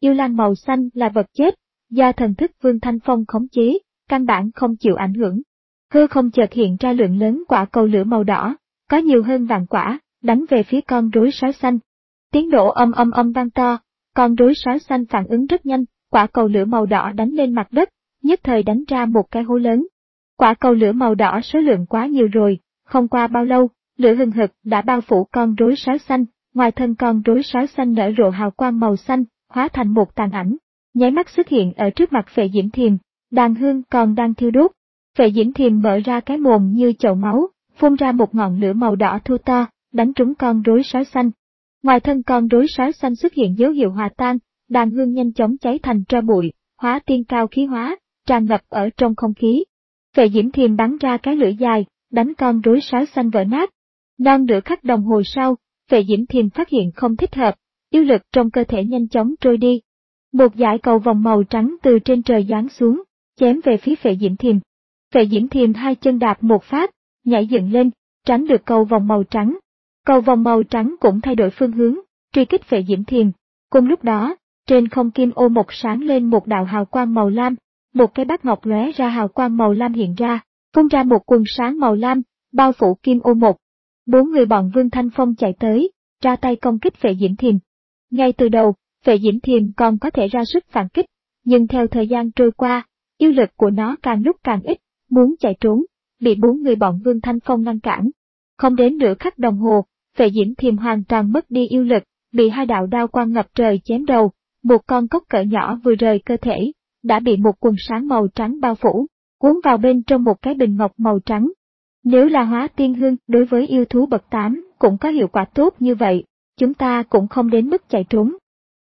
yêu lang màu xanh là vật chết, do thần thức Vương Thanh Phong khống chế, căn bản không chịu ảnh hưởng. Hư không chợt hiện ra lượng lớn quả cầu lửa màu đỏ, có nhiều hơn vạn quả, đánh về phía con rối sói xanh. Tiếng nổ âm âm âm vang to, con rối sói xanh phản ứng rất nhanh, quả cầu lửa màu đỏ đánh lên mặt đất, nhất thời đánh ra một cái hố lớn. Quả cầu lửa màu đỏ số lượng quá nhiều rồi, không qua bao lâu, lửa hừng hực đã bao phủ con rối sói xanh, ngoài thân con rối sói xanh nở rộ hào quang màu xanh, hóa thành một tàn ảnh, nháy mắt xuất hiện ở trước mặt Phệ Diễm Thiềm, đàn hương còn đang thiêu đốt. Phệ Diễm Thiềm mở ra cái mồm như chậu máu, phun ra một ngọn lửa màu đỏ thô to, đánh trúng con rối sói xanh. Ngoài thân con rối sói xanh xuất hiện dấu hiệu hòa tan, đàn hương nhanh chóng cháy thành tro bụi, hóa tiên cao khí hóa, tràn ngập ở trong không khí. Phệ Diễm Thiềm bắn ra cái lưỡi dài, đánh con rối sói xanh vỡ nát. Non nửa khắc đồng hồ sau, Phệ Diễm Thiềm phát hiện không thích hợp, yêu lực trong cơ thể nhanh chóng trôi đi. Một dải cầu vòng màu trắng từ trên trời giáng xuống, chém về phía Phệ Diễm Thiềm. Phệ Diễm Thiềm hai chân đạp một phát, nhảy dựng lên, tránh được cầu vòng màu trắng. Cầu vòng màu trắng cũng thay đổi phương hướng, truy kích Phệ Diễm Thiềm. Cùng lúc đó, trên không kim ô một sáng lên một đạo hào quang màu lam, một cái bát ngọc lóe ra hào quang màu lam hiện ra, phun ra một quần sáng màu lam, bao phủ kim ô một. Bốn người bọn Vương Thanh Phong chạy tới, ra tay công kích Phệ Diễm Thiềm. Ngay từ đầu, Phệ Diễm Thiềm còn có thể ra sức phản kích, nhưng theo thời gian trôi qua, yêu lực của nó càng lúc càng ít, muốn chạy trốn, bị bốn người bọn Vương Thanh Phong ngăn cản. Không đến nửa khắc đồng hồ, Phệ Diễm Thiềm hoàn toàn mất đi yêu lực, bị hai đạo đao quang ngập trời chém đầu, một con cốc cỡ nhỏ vừa rời cơ thể, đã bị một quần sáng màu trắng bao phủ, cuốn vào bên trong một cái bình ngọc màu trắng. Nếu là hóa tiên hương đối với yêu thú bậc tám cũng có hiệu quả tốt như vậy, chúng ta cũng không đến mức chạy trốn.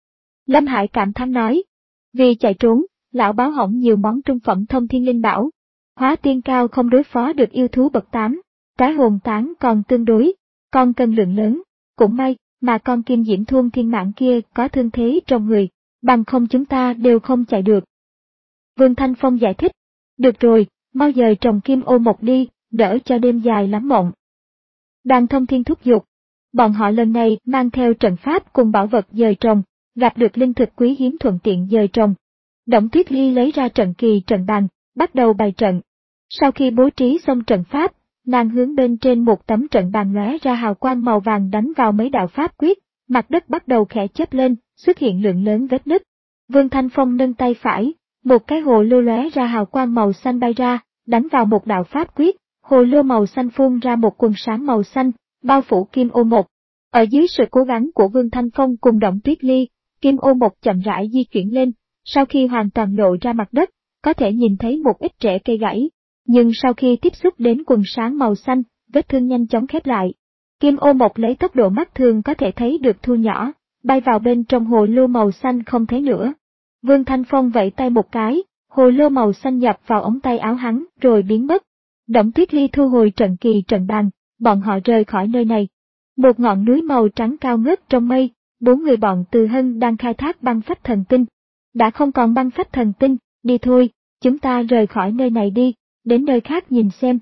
Lâm Hải cảm thán nói, vì chạy trốn, lão báo hỏng nhiều món trung phẩm thông thiên linh bảo. Hóa tiên cao không đối phó được yêu thú bậc tám, cái hồn tán còn tương đối, còn cần lượng lớn, cũng may mà con kim diễm thôn thiên mạng kia có thương thế trong người, bằng không chúng ta đều không chạy được. Vương Thanh Phong giải thích, được rồi, mau dời trồng kim ô một đi, đỡ cho đêm dài lắm mộng. Đoàn thông thiên thúc giục, bọn họ lần này mang theo trận pháp cùng bảo vật dời trồng, gặp được linh thực quý hiếm thuận tiện dời trồng. Đổng Tuyết Ly lấy ra trận kỳ trận bàn, bắt đầu bày trận. Sau khi bố trí xong trận pháp, nàng hướng bên trên một tấm trận bàn lóe ra hào quang màu vàng đánh vào mấy đạo pháp quyết, mặt đất bắt đầu khẽ chớp lên, xuất hiện lượng lớn vết nứt. Vương Thanh Phong nâng tay phải, một cái hồ lô lóe ra hào quang màu xanh bay ra, đánh vào một đạo pháp quyết, hồ lô màu xanh phun ra một quần sáng màu xanh, bao phủ kim ô một. Ở dưới sự cố gắng của Vương Thanh Phong cùng Đổng Tuyết Ly, kim ô một chậm rãi di chuyển lên, sau khi hoàn toàn lộ ra mặt đất, có thể nhìn thấy một ít rễ cây gãy. Nhưng sau khi tiếp xúc đến quần sáng màu xanh, vết thương nhanh chóng khép lại. Kim ô một lấy tốc độ mắt thường có thể thấy được thu nhỏ, bay vào bên trong hồ lô màu xanh không thấy nữa. Vương Thanh Phong vẫy tay một cái, hồ lô màu xanh nhập vào ống tay áo hắn rồi biến mất. Đổng Tuyết Ly thu hồi trận kỳ trận bàn, bọn họ rời khỏi nơi này. Một ngọn núi màu trắng cao ngất trong mây, bốn người bọn Từ Hân đang khai thác băng phách thần tinh. Đã không còn băng phách thần tinh, đi thôi, chúng ta rời khỏi nơi này đi, đến nơi khác nhìn xem.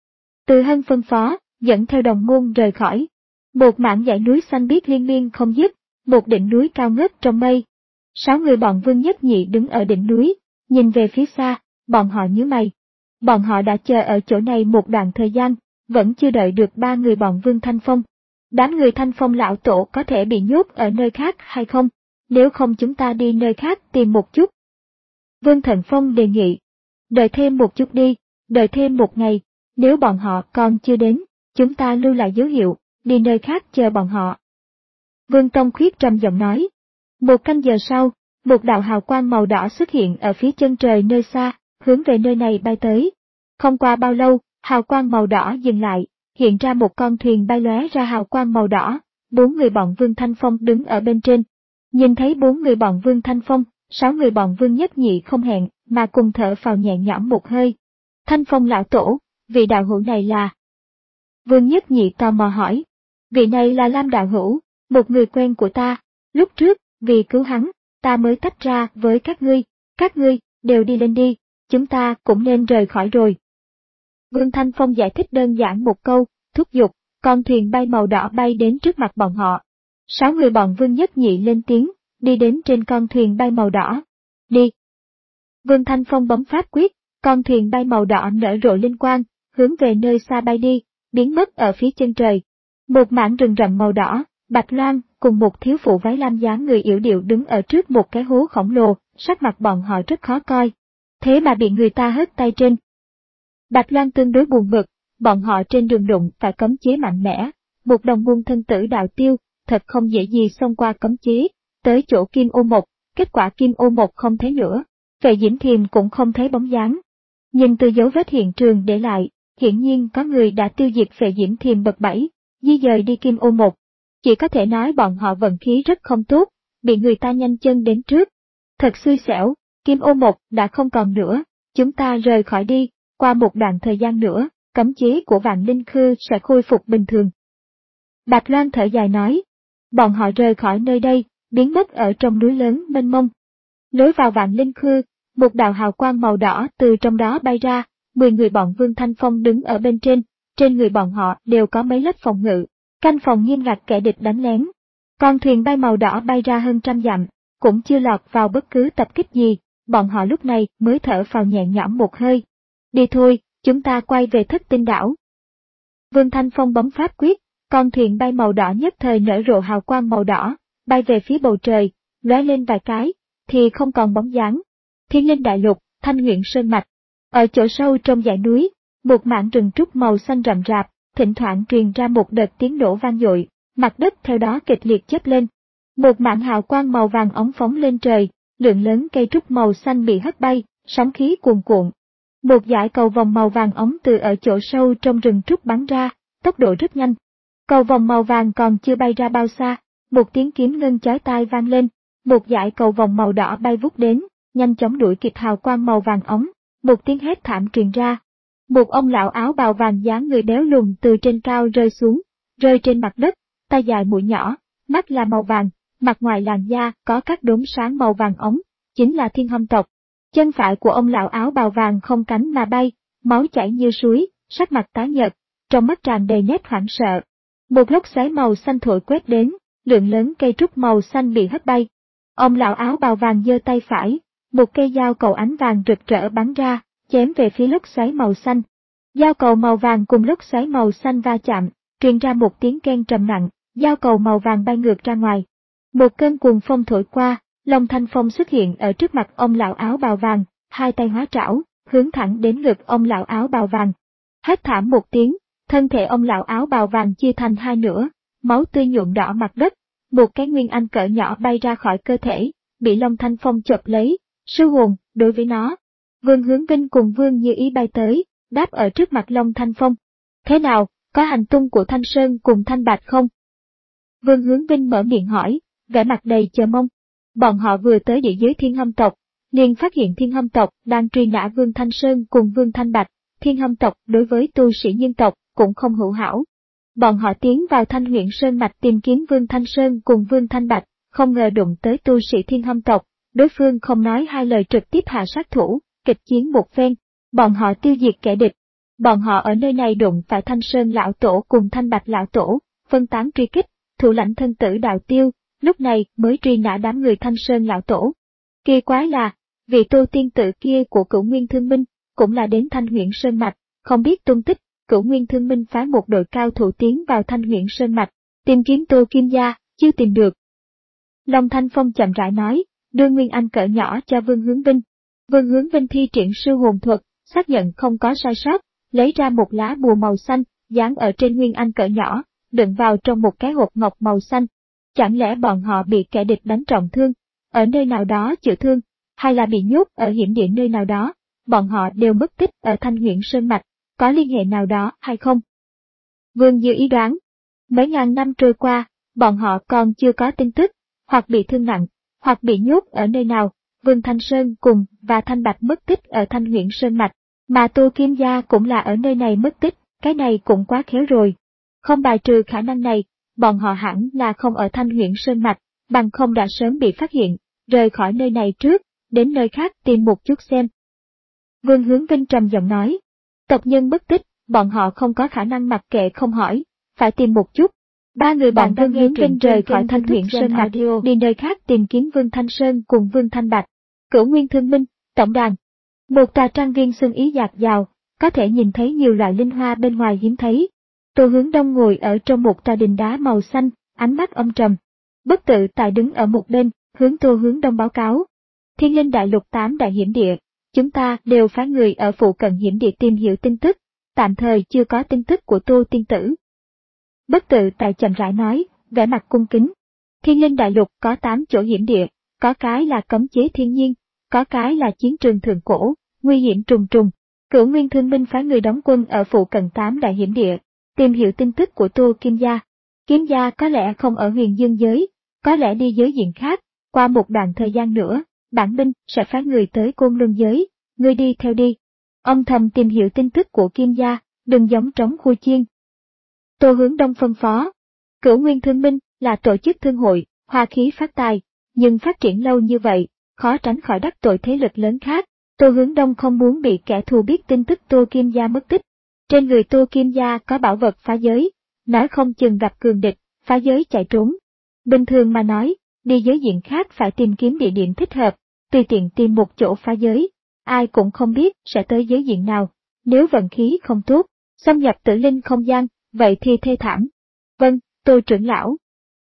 Từ Hân phân phó, dẫn theo đồng môn rời khỏi. Một mảng dãy núi xanh biếc liên miên không dứt, một đỉnh núi cao ngất trong mây. Sáu người bọn Vương Nhất Nhị đứng ở đỉnh núi, nhìn về phía xa, bọn họ nhíu mày. Bọn họ đã chờ ở chỗ này một đoạn thời gian, vẫn chưa đợi được ba người bọn Vương Thanh Phong. Đám người Thanh Phong lão tổ có thể bị nhốt ở nơi khác hay không? Nếu không chúng ta đi nơi khác tìm một chút. Vương Thần Phong đề nghị. Đợi thêm một chút đi, đợi thêm một ngày, nếu bọn họ còn chưa đến, chúng ta lưu lại dấu hiệu, đi nơi khác chờ bọn họ. Vương Tông Khuyết trầm giọng nói. Một canh giờ sau, một đạo hào quang màu đỏ xuất hiện ở phía chân trời nơi xa, hướng về nơi này bay tới. Không qua bao lâu, hào quang màu đỏ dừng lại, hiện ra một con thuyền bay lóe ra hào quang màu đỏ, bốn người bọn Vương Thanh Phong đứng ở bên trên. Nhìn thấy bốn người bọn Vương Thanh Phong, sáu người bọn Vương Nhất Nhị không hẹn, mà cùng thở phào nhẹ nhõm một hơi. Thanh Phong lão tổ, vị đạo hữu này là? Vương Nhất Nhị tò mò hỏi. Vị này là Lam đạo hữu, một người quen của ta, lúc trước, vì cứu hắn, ta mới tách ra với các ngươi, các ngươi, đều đi lên đi, chúng ta cũng nên rời khỏi rồi. Vương Thanh Phong giải thích đơn giản một câu, thúc giục, con thuyền bay màu đỏ bay đến trước mặt bọn họ. Sáu người bọn Vương Nhất Nhị lên tiếng, đi đến trên con thuyền bay màu đỏ. Đi! Vương Thanh Phong bấm pháp quyết, con thuyền bay màu đỏ nở rộ linh quang, hướng về nơi xa bay đi, biến mất ở phía chân trời. Một mảng rừng rậm màu đỏ, Bạch Loan cùng một thiếu phụ váy lam dáng người yểu điệu đứng ở trước một cái hố khổng lồ, sắc mặt bọn họ rất khó coi. Thế mà bị người ta hất tay trên. Bạch Loan tương đối buồn bực, bọn họ trên đường đụng phải cấm chế mạnh mẽ, một đồng môn thân tử đạo tiêu, thật không dễ gì xông qua cấm chế, tới chỗ Kim Ô Mộc, kết quả Kim Ô Mộc không thấy nữa, Vệ Diễm Thiềm cũng không thấy bóng dáng. Nhưng từ dấu vết hiện trường để lại, hiển nhiên có người đã tiêu diệt Vệ Diễm Thiềm bậc bảy, di dời đi Kim Ô Mộc. Chỉ có thể nói bọn họ vận khí rất không tốt, bị người ta nhanh chân đến trước. Thật xui xẻo, Kim Ô Mộc đã không còn nữa, chúng ta rời khỏi đi, qua một đoạn thời gian nữa, cấm chế của Vạn Linh Khư sẽ khôi phục bình thường. Bạch Loan thở dài nói, bọn họ rời khỏi nơi đây, biến mất ở trong núi lớn mênh mông. Lối vào Vạn Linh Khư, một đạo hào quang màu đỏ từ trong đó bay ra, mười người bọn Vương Thanh Phong đứng ở bên trên, trên người bọn họ đều có mấy lớp phòng ngự, canh phòng nghiêm ngặt kẻ địch đánh lén. Con thuyền bay màu đỏ bay ra hơn trăm dặm, cũng chưa lọt vào bất cứ tập kích gì, bọn họ lúc này mới thở phào nhẹ nhõm một hơi. Đi thôi, chúng ta quay về Thất Tinh đảo. Vương Thanh Phong bấm pháp quyết, con thuyền bay màu đỏ nhất thời nở rộ hào quang màu đỏ, bay về phía bầu trời, lóe lên vài cái, thì không còn bóng dáng. Thiên Linh Đại Lục, Thanh Huyện Sơn Mạch. Ở chỗ sâu trong dãy núi, một mảng rừng trúc màu xanh rậm rạp, thỉnh thoảng truyền ra một đợt tiếng nổ vang dội, mặt đất theo đó kịch liệt chớp lên. Một mảng hào quang màu vàng óng phóng lên trời, lượng lớn cây trúc màu xanh bị hất bay, sóng khí cuồn cuộn. Một dải cầu vòng màu vàng óng từ ở chỗ sâu trong rừng trúc bắn ra, tốc độ rất nhanh. Cầu vòng màu vàng còn chưa bay ra bao xa, một tiếng kiếm ngân chói tai vang lên, một dải cầu vòng màu đỏ bay vút đến, nhanh chóng đuổi kịp hào quang màu vàng óng, một tiếng hét thảm truyền ra. Một ông lão áo bào vàng dáng người béo lùn từ trên cao rơi xuống, rơi trên mặt đất, tay dài mũi nhỏ, mắt là màu vàng, mặt ngoài làn da có các đốm sáng màu vàng óng, chính là Thiên Hâm tộc. Chân phải của ông lão áo bào vàng không cánh mà bay, máu chảy như suối, sắc mặt tái nhợt, trong mắt tràn đầy nét hoảng sợ. Một lốc xoáy màu xanh thổi quét đến, lượng lớn cây trúc màu xanh bị hất bay. Ông lão áo bào vàng giơ tay phải, một cây dao cầu ánh vàng rực rỡ bắn ra, chém về phía lốc xoáy màu xanh. Dao cầu màu vàng cùng lốc xoáy màu xanh va chạm, truyền ra một tiếng keng trầm nặng, dao cầu màu vàng bay ngược ra ngoài. Một cơn cuồng phong thổi qua, Long Thanh Phong xuất hiện ở trước mặt ông lão áo bào vàng, hai tay hóa trảo, hướng thẳng đến ngực ông lão áo bào vàng. Hét thảm một tiếng, thân thể ông lão áo bào vàng chia thành hai nửa, máu tươi nhuộm đỏ mặt đất, một cái nguyên anh cỡ nhỏ bay ra khỏi cơ thể, bị Long Thanh Phong chộp lấy, sư hồn, đối với nó. Vương Hướng Vinh cùng Vương Như Ý bay tới, đáp ở trước mặt Long Thanh Phong. Thế nào, có hành tung của Thanh Sơn cùng Thanh Bạch không? Vương Hướng Vinh mở miệng hỏi, vẻ mặt đầy chờ mong. Bọn họ vừa tới địa giới Thiên Hâm tộc, liền phát hiện Thiên Hâm tộc đang truy nã Vương Thanh Sơn cùng Vương Thanh Bạch. Thiên Hâm tộc đối với tu sĩ nhân tộc cũng không hữu hảo. Bọn họ tiến vào Thanh Huyện Sơn Mạch tìm kiếm Vương Thanh Sơn cùng Vương Thanh Bạch, không ngờ đụng tới tu sĩ Thiên Hâm tộc, đối phương không nói hai lời trực tiếp hạ sát thủ, kịch chiến một phen, bọn họ tiêu diệt kẻ địch. Bọn họ ở nơi này đụng phải Thanh Sơn lão tổ cùng Thanh Bạch lão tổ, phân tán truy kích, thủ lãnh thân tử Đạo Tiêu, lúc này mới truy nã đám người Thanh Sơn lão tổ. Kỳ quái là, vị tu tiên tử kia của Cửu Nguyên Thương Minh, cũng là đến Thanh Huyện Sơn Mạch, không biết tung tích. Cửu Nguyên Thương Minh phái một đội cao thủ tiến vào Thanh Huyện Sơn Mạch, tìm kiếm Tô Kim Gia, chưa tìm được. Long Thanh Phong chậm rãi nói, đưa Nguyên Anh cỡ nhỏ cho Vương Hướng Vinh. Vương Hướng Vinh thi triển sư hồn thuật, xác nhận không có sai sót, lấy ra một lá bùa màu xanh, dán ở trên Nguyên Anh cỡ nhỏ, đựng vào trong một cái hộp ngọc màu xanh. Chẳng lẽ bọn họ bị kẻ địch đánh trọng thương, ở nơi nào đó chữa thương, hay là bị nhốt ở hiểm địa nơi nào đó, bọn họ đều mất tích ở Thanh Huyện Sơn Mạch. Có liên hệ nào đó hay không? Vương Như Ý đoán, mấy ngàn năm trôi qua, bọn họ còn chưa có tin tức, hoặc bị thương nặng, hoặc bị nhốt ở nơi nào. Vương Thanh Sơn cùng và Thanh Bạch mất tích ở Thanh Huyện Sơn Mạch, mà Tô Kim Gia cũng là ở nơi này mất tích, cái này cũng quá khéo rồi. Không bài trừ khả năng này, bọn họ hẳn là không ở Thanh Huyện Sơn Mạch, bằng không đã sớm bị phát hiện, rời khỏi nơi này trước, đến nơi khác tìm một chút xem. Vương Hướng Vinh trầm giọng nói. Tộc nhân mất tích, bọn họ không có khả năng mặc kệ không hỏi, phải tìm một chút. Ba người bọn Vương Hướng Vinh rời khỏi Thanh huyện Sơn Mạch, đi nơi khác tìm kiếm Vương Thanh Sơn cùng Vương Thanh Bạch. Cửu Nguyên Thương Minh, tổng đàn. Một tòa trang viên xuân ý dạt dào, có thể nhìn thấy nhiều loại linh hoa bên ngoài hiếm thấy. Tô Hướng Đông ngồi ở trong một tòa đình đá màu xanh, ánh mắt âm trầm. Bất tự tại đứng ở một bên, hướng Tô Hướng Đông báo cáo. Thiên Linh Đại Lục tám đại hiểm địa, chúng ta đều phái người ở phụ cận hiểm địa tìm hiểu tin tức, tạm thời chưa có tin tức của Tô tiên tử. Bất tự tại chậm rãi nói, vẻ mặt cung kính. Thiên Linh Đại Lục có tám chỗ hiểm địa, có cái là cấm chế thiên nhiên, có cái là chiến trường thượng cổ, nguy hiểm trùng trùng. Cửu Nguyên Thương Minh phái người đóng quân ở phụ cận tám đại hiểm địa, tìm hiểu tin tức của Tô Kim Gia. Kim Gia có lẽ không ở huyền dương giới, có lẽ đi giới diện khác, qua một đoạn thời gian nữa, bản binh sẽ phái người tới Côn Luân giới, ngươi đi theo đi. Ông thầm tìm hiểu tin tức của Kim Gia, đừng giống trống khui chiên. Tô Hướng Đông phân phó. Cửu Nguyên Thương Minh là tổ chức thương hội, hoa khí phát tài, nhưng phát triển lâu như vậy, khó tránh khỏi đắc tội thế lực lớn khác. Tô Hướng Đông không muốn bị kẻ thù biết tin tức Tô Kim Gia mất tích. Trên người Tô Kim Gia có bảo vật phá giới, nói không chừng gặp cường địch, phá giới chạy trốn. Bình thường mà nói, đi giới diện khác phải tìm kiếm địa điểm thích hợp, tùy tiện tìm một chỗ phá giới, ai cũng không biết sẽ tới giới diện nào. Nếu vận khí không tốt, xâm nhập tử linh không gian, vậy thì thê thảm. Vâng, Tô trưởng lão.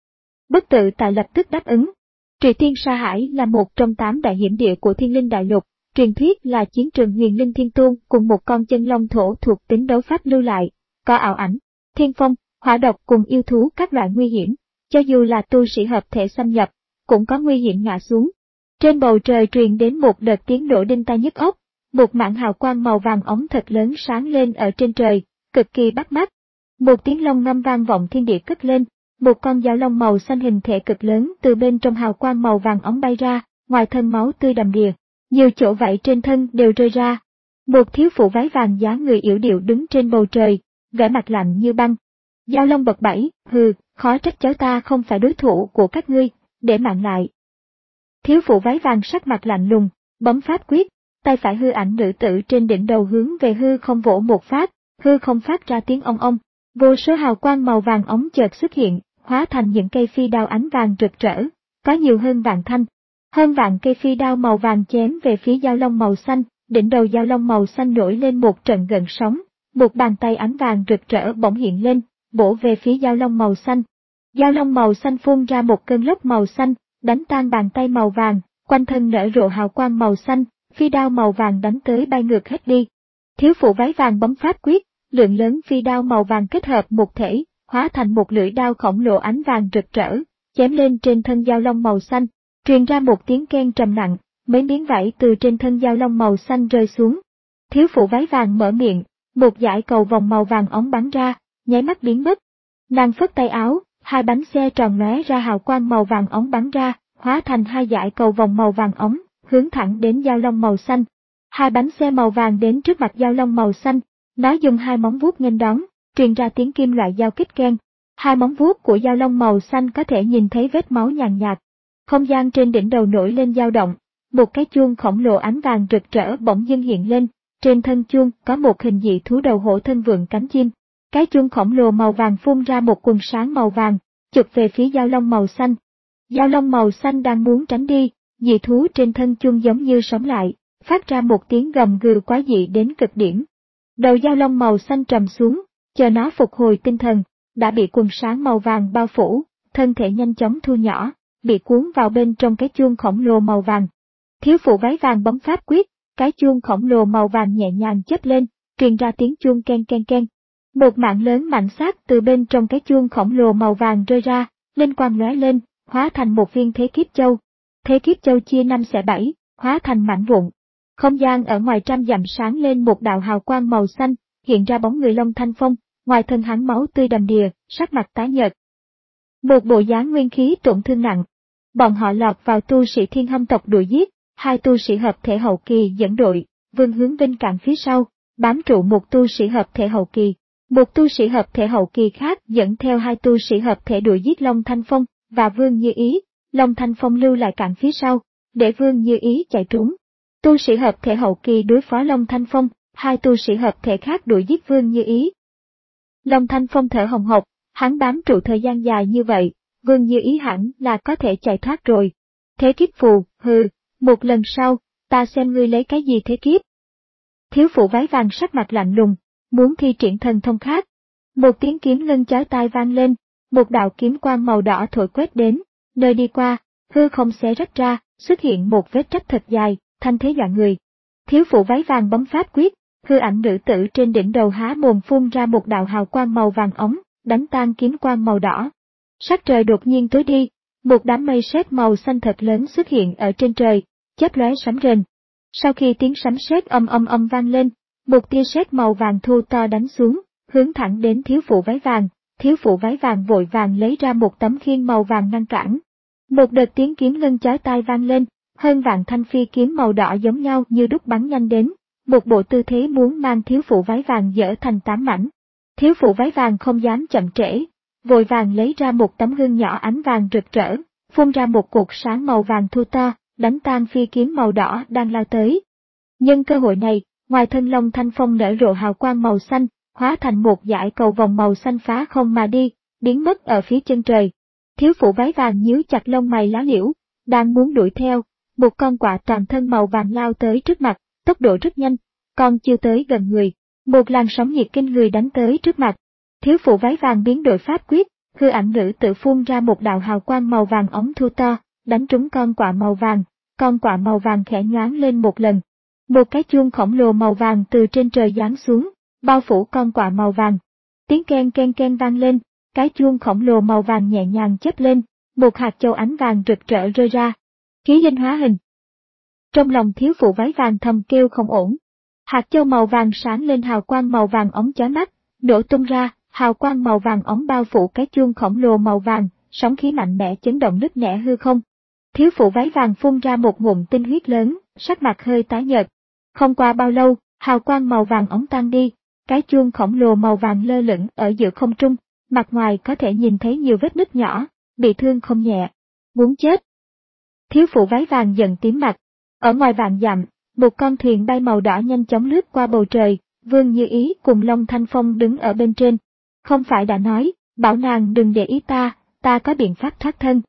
Bất tự tại lập tức đáp ứng. Trì Tiên Sa Hải là một trong tám đại hiểm địa của Thiên Linh Đại Lục, truyền thuyết là chiến trường Huyền Linh Thiên Tôn cùng một con chân long thổ thuộc tính đấu pháp lưu lại, có ảo ảnh, thiên phong, hỏa độc cùng yêu thú các loại nguy hiểm, cho dù là tu sĩ hợp thể xâm nhập, cũng có nguy hiểm ngã xuống. Trên bầu trời truyền đến một đợt tiếng nổ đinh tai nhức óc, một mảng hào quang màu vàng óng thật lớn sáng lên ở trên trời, cực kỳ bắt mắt. Một tiếng long ngâm vang vọng thiên địa cất lên, một con dao long màu xanh hình thể cực lớn từ bên trong hào quang màu vàng óng bay ra, ngoài thân máu tươi đầm đìa, nhiều chỗ vảy trên thân đều rơi ra. Một thiếu phụ váy vàng dáng người yểu điệu đứng trên bầu trời, vẻ mặt lạnh như băng. Dao long bật bẫy, hừ, khó trách cháu ta không phải đối thủ của các ngươi, để mạng lại. Thiếu phụ váy vàng sắc mặt lạnh lùng, bấm pháp quyết, tay phải hư ảnh nữ tử trên đỉnh đầu hướng về hư không vỗ một phát, hư không phát ra tiếng ong ong. Vô số hào quang màu vàng ống chợt xuất hiện, hóa thành những cây phi đao ánh vàng rực rỡ, có nhiều hơn vạn thanh. Hơn vạn cây phi đao màu vàng chém về phía dao long màu xanh, đỉnh đầu dao long màu xanh nổi lên một trận gợn sóng, một bàn tay ánh vàng rực rỡ bỗng hiện lên, bổ về phía dao long màu xanh. Dao long màu xanh phun ra một cơn lốc màu xanh, đánh tan bàn tay màu vàng, quanh thân nở rộ hào quang màu xanh, phi đao màu vàng đánh tới bay ngược hết đi. Thiếu phụ váy vàng bấm pháp quyết, lượng lớn phi đao màu vàng kết hợp một thể, hóa thành một lưỡi đao khổng lồ ánh vàng rực rỡ, chém lên trên thân dao long màu xanh, truyền ra một tiếng keng trầm nặng, mấy miếng vảy từ trên thân dao long màu xanh rơi xuống. Thiếu phụ váy vàng mở miệng, một dải cầu vòng màu vàng óng bắn ra, nháy mắt biến mất. Nàng phất tay áo, hai bánh xe tròn lóe ra hào quang màu vàng óng bắn ra, hóa thành hai dải cầu vòng màu vàng óng, hướng thẳng đến dao long màu xanh. Hai bánh xe màu vàng đến trước mặt dao long màu xanh, nó dùng hai móng vuốt nghênh đón, truyền ra tiếng kim loại giao kích keng. Hai móng vuốt của dao long màu xanh có thể nhìn thấy vết máu nhàn nhạt. Không gian trên đỉnh đầu nổi lên dao động, một cái chuông khổng lồ ánh vàng rực rỡ bỗng dưng hiện lên, trên thân chuông có một hình dị thú đầu hổ thân vượn cánh chim. Cái chuông khổng lồ màu vàng phun ra một quần sáng màu vàng, chụp về phía dao long màu xanh. Dao long màu xanh đang muốn tránh đi, dị thú trên thân chuông giống như sống lại, phát ra một tiếng gầm gừ quái dị đến cực điểm. Đầu dao long màu xanh trầm xuống, chờ nó phục hồi tinh thần, đã bị quần sáng màu vàng bao phủ, thân thể nhanh chóng thu nhỏ, bị cuốn vào bên trong cái chuông khổng lồ màu vàng. Thiếu phụ váy vàng bấm pháp quyết, cái chuông khổng lồ màu vàng nhẹ nhàng chớp lên, truyền ra tiếng chuông ken ken ken. Một mạng lớn mạnh sát từ bên trong cái chuông khổng lồ màu vàng rơi ra, linh quang lóe lên, hóa thành một viên thế kiếp châu. Thế kiếp châu chia năm xẻ bảy, hóa thành mảnh vụn. Không gian ở ngoài trăm dặm sáng lên một đạo hào quang màu xanh, hiện ra bóng người Long Thanh Phong, ngoài thân hắn máu tươi đầm đìa, sắc mặt tái nhợt. Một bộ dáng nguyên khí tổn thương nặng. Bọn họ lọt vào tu sĩ Thiên Hâm tộc đuổi giết, hai tu sĩ hợp thể hậu kỳ dẫn đội, Vương Hướng Vinh cản phía sau, bám trụ một tu sĩ hợp thể hậu kỳ. Một tu sĩ hợp thể hậu kỳ khác dẫn theo hai tu sĩ hợp thể đuổi giết Long Thanh Phong và Vương Như Ý, Long Thanh Phong lưu lại cản phía sau, để Vương Như Ý chạy trốn. Tu sĩ hợp thể hậu kỳ đối phó Long Thanh Phong, hai tu sĩ hợp thể khác đuổi giết Vương Như Ý. Long Thanh Phong thở hồng hộc, Hắn bám trụ thời gian dài như vậy, Vương Như Ý hẳn là có thể chạy thoát rồi. Thế kiếp phù, hừ, một lần sau, ta xem ngươi lấy cái gì thế kiếp. Thiếu phụ váy vàng sắc mặt lạnh lùng, muốn thi triển thần thông khác. Một tiếng kiếm ngân chói tai vang lên, một đạo kiếm quang màu đỏ thổi quét đến, nơi đi qua, hư không xé rách ra, xuất hiện một vết rách thật dài, thanh thế dọa người. Thiếu phụ váy vàng bấm pháp quyết, hư ảnh nữ tử trên đỉnh đầu há mồm phun ra một đạo hào quang màu vàng ống, đánh tan kiếm quang màu đỏ. Sắc trời đột nhiên tối đi, một đám mây sét màu xanh thật lớn xuất hiện ở trên trời, chớp lóe sấm rền. Sau khi tiếng sấm sét âm âm âm vang lên, một tia sét màu vàng thu to đánh xuống, hướng thẳng đến thiếu phụ váy vàng. Thiếu phụ váy vàng vội vàng lấy ra một tấm khiên màu vàng ngăn cản. Một đợt tiếng kiếm ngân chói tai vang lên, hơn vạn thanh phi kiếm màu đỏ giống nhau như đúc bắn nhanh đến, một bộ tư thế muốn mang thiếu phụ váy vàng dỡ thành tám mảnh. Thiếu phụ váy vàng không dám chậm trễ, vội vàng lấy ra một tấm hương nhỏ ánh vàng rực rỡ, phun ra một cột sáng màu vàng thu to, đánh tan phi kiếm màu đỏ đang lao tới. Nhân cơ hội này, ngoài thân Long Thanh Phong nở rộ hào quang màu xanh, hóa thành một dải cầu vòng màu xanh phá không mà đi, biến mất ở phía chân trời. Thiếu phụ váy vàng nhíu chặt lông mày lá liễu, đang muốn đuổi theo, một con quạ toàn thân màu vàng lao tới trước mặt, tốc độ rất nhanh, còn chưa tới gần người, một làn sóng nhiệt kinh người đánh tới trước mặt. Thiếu phụ váy vàng biến đổi pháp quyết, hư ảnh nữ tự phun ra một đạo hào quang màu vàng ống thu to, đánh trúng con quạ màu vàng, con quạ màu vàng khẽ nhoáng lên một lần. Một cái chuông khổng lồ màu vàng từ trên trời giáng xuống, bao phủ con quạ màu vàng. Tiếng ken ken ken vang lên, cái chuông khổng lồ màu vàng nhẹ nhàng chớp lên, một hạt châu ánh vàng rực rỡ rơi ra. Khí linh hóa hình. Trong lòng thiếu phụ váy vàng thầm kêu không ổn. Hạt châu màu vàng sáng lên hào quang màu vàng ống chói mắt, nổ tung ra, hào quang màu vàng ống bao phủ cái chuông khổng lồ màu vàng, sóng khí mạnh mẽ chấn động nứt nẻ hư không. Thiếu phụ váy vàng phun ra một ngụm tinh huyết lớn, sắc mặt hơi tái nhợt. Không qua bao lâu, hào quang màu vàng ống tan đi, cái chuông khổng lồ màu vàng lơ lửng ở giữa không trung, mặt ngoài có thể nhìn thấy nhiều vết nứt nhỏ, bị thương không nhẹ. Muốn chết. Thiếu phụ váy vàng giận tím mặt. Ở ngoài vạn dặm, một con thuyền bay màu đỏ nhanh chóng lướt qua bầu trời, Vương Như Ý cùng Long Thanh Phong đứng ở bên trên. Không phải đã nói, bảo nàng đừng để ý ta, ta có biện pháp thoát thân.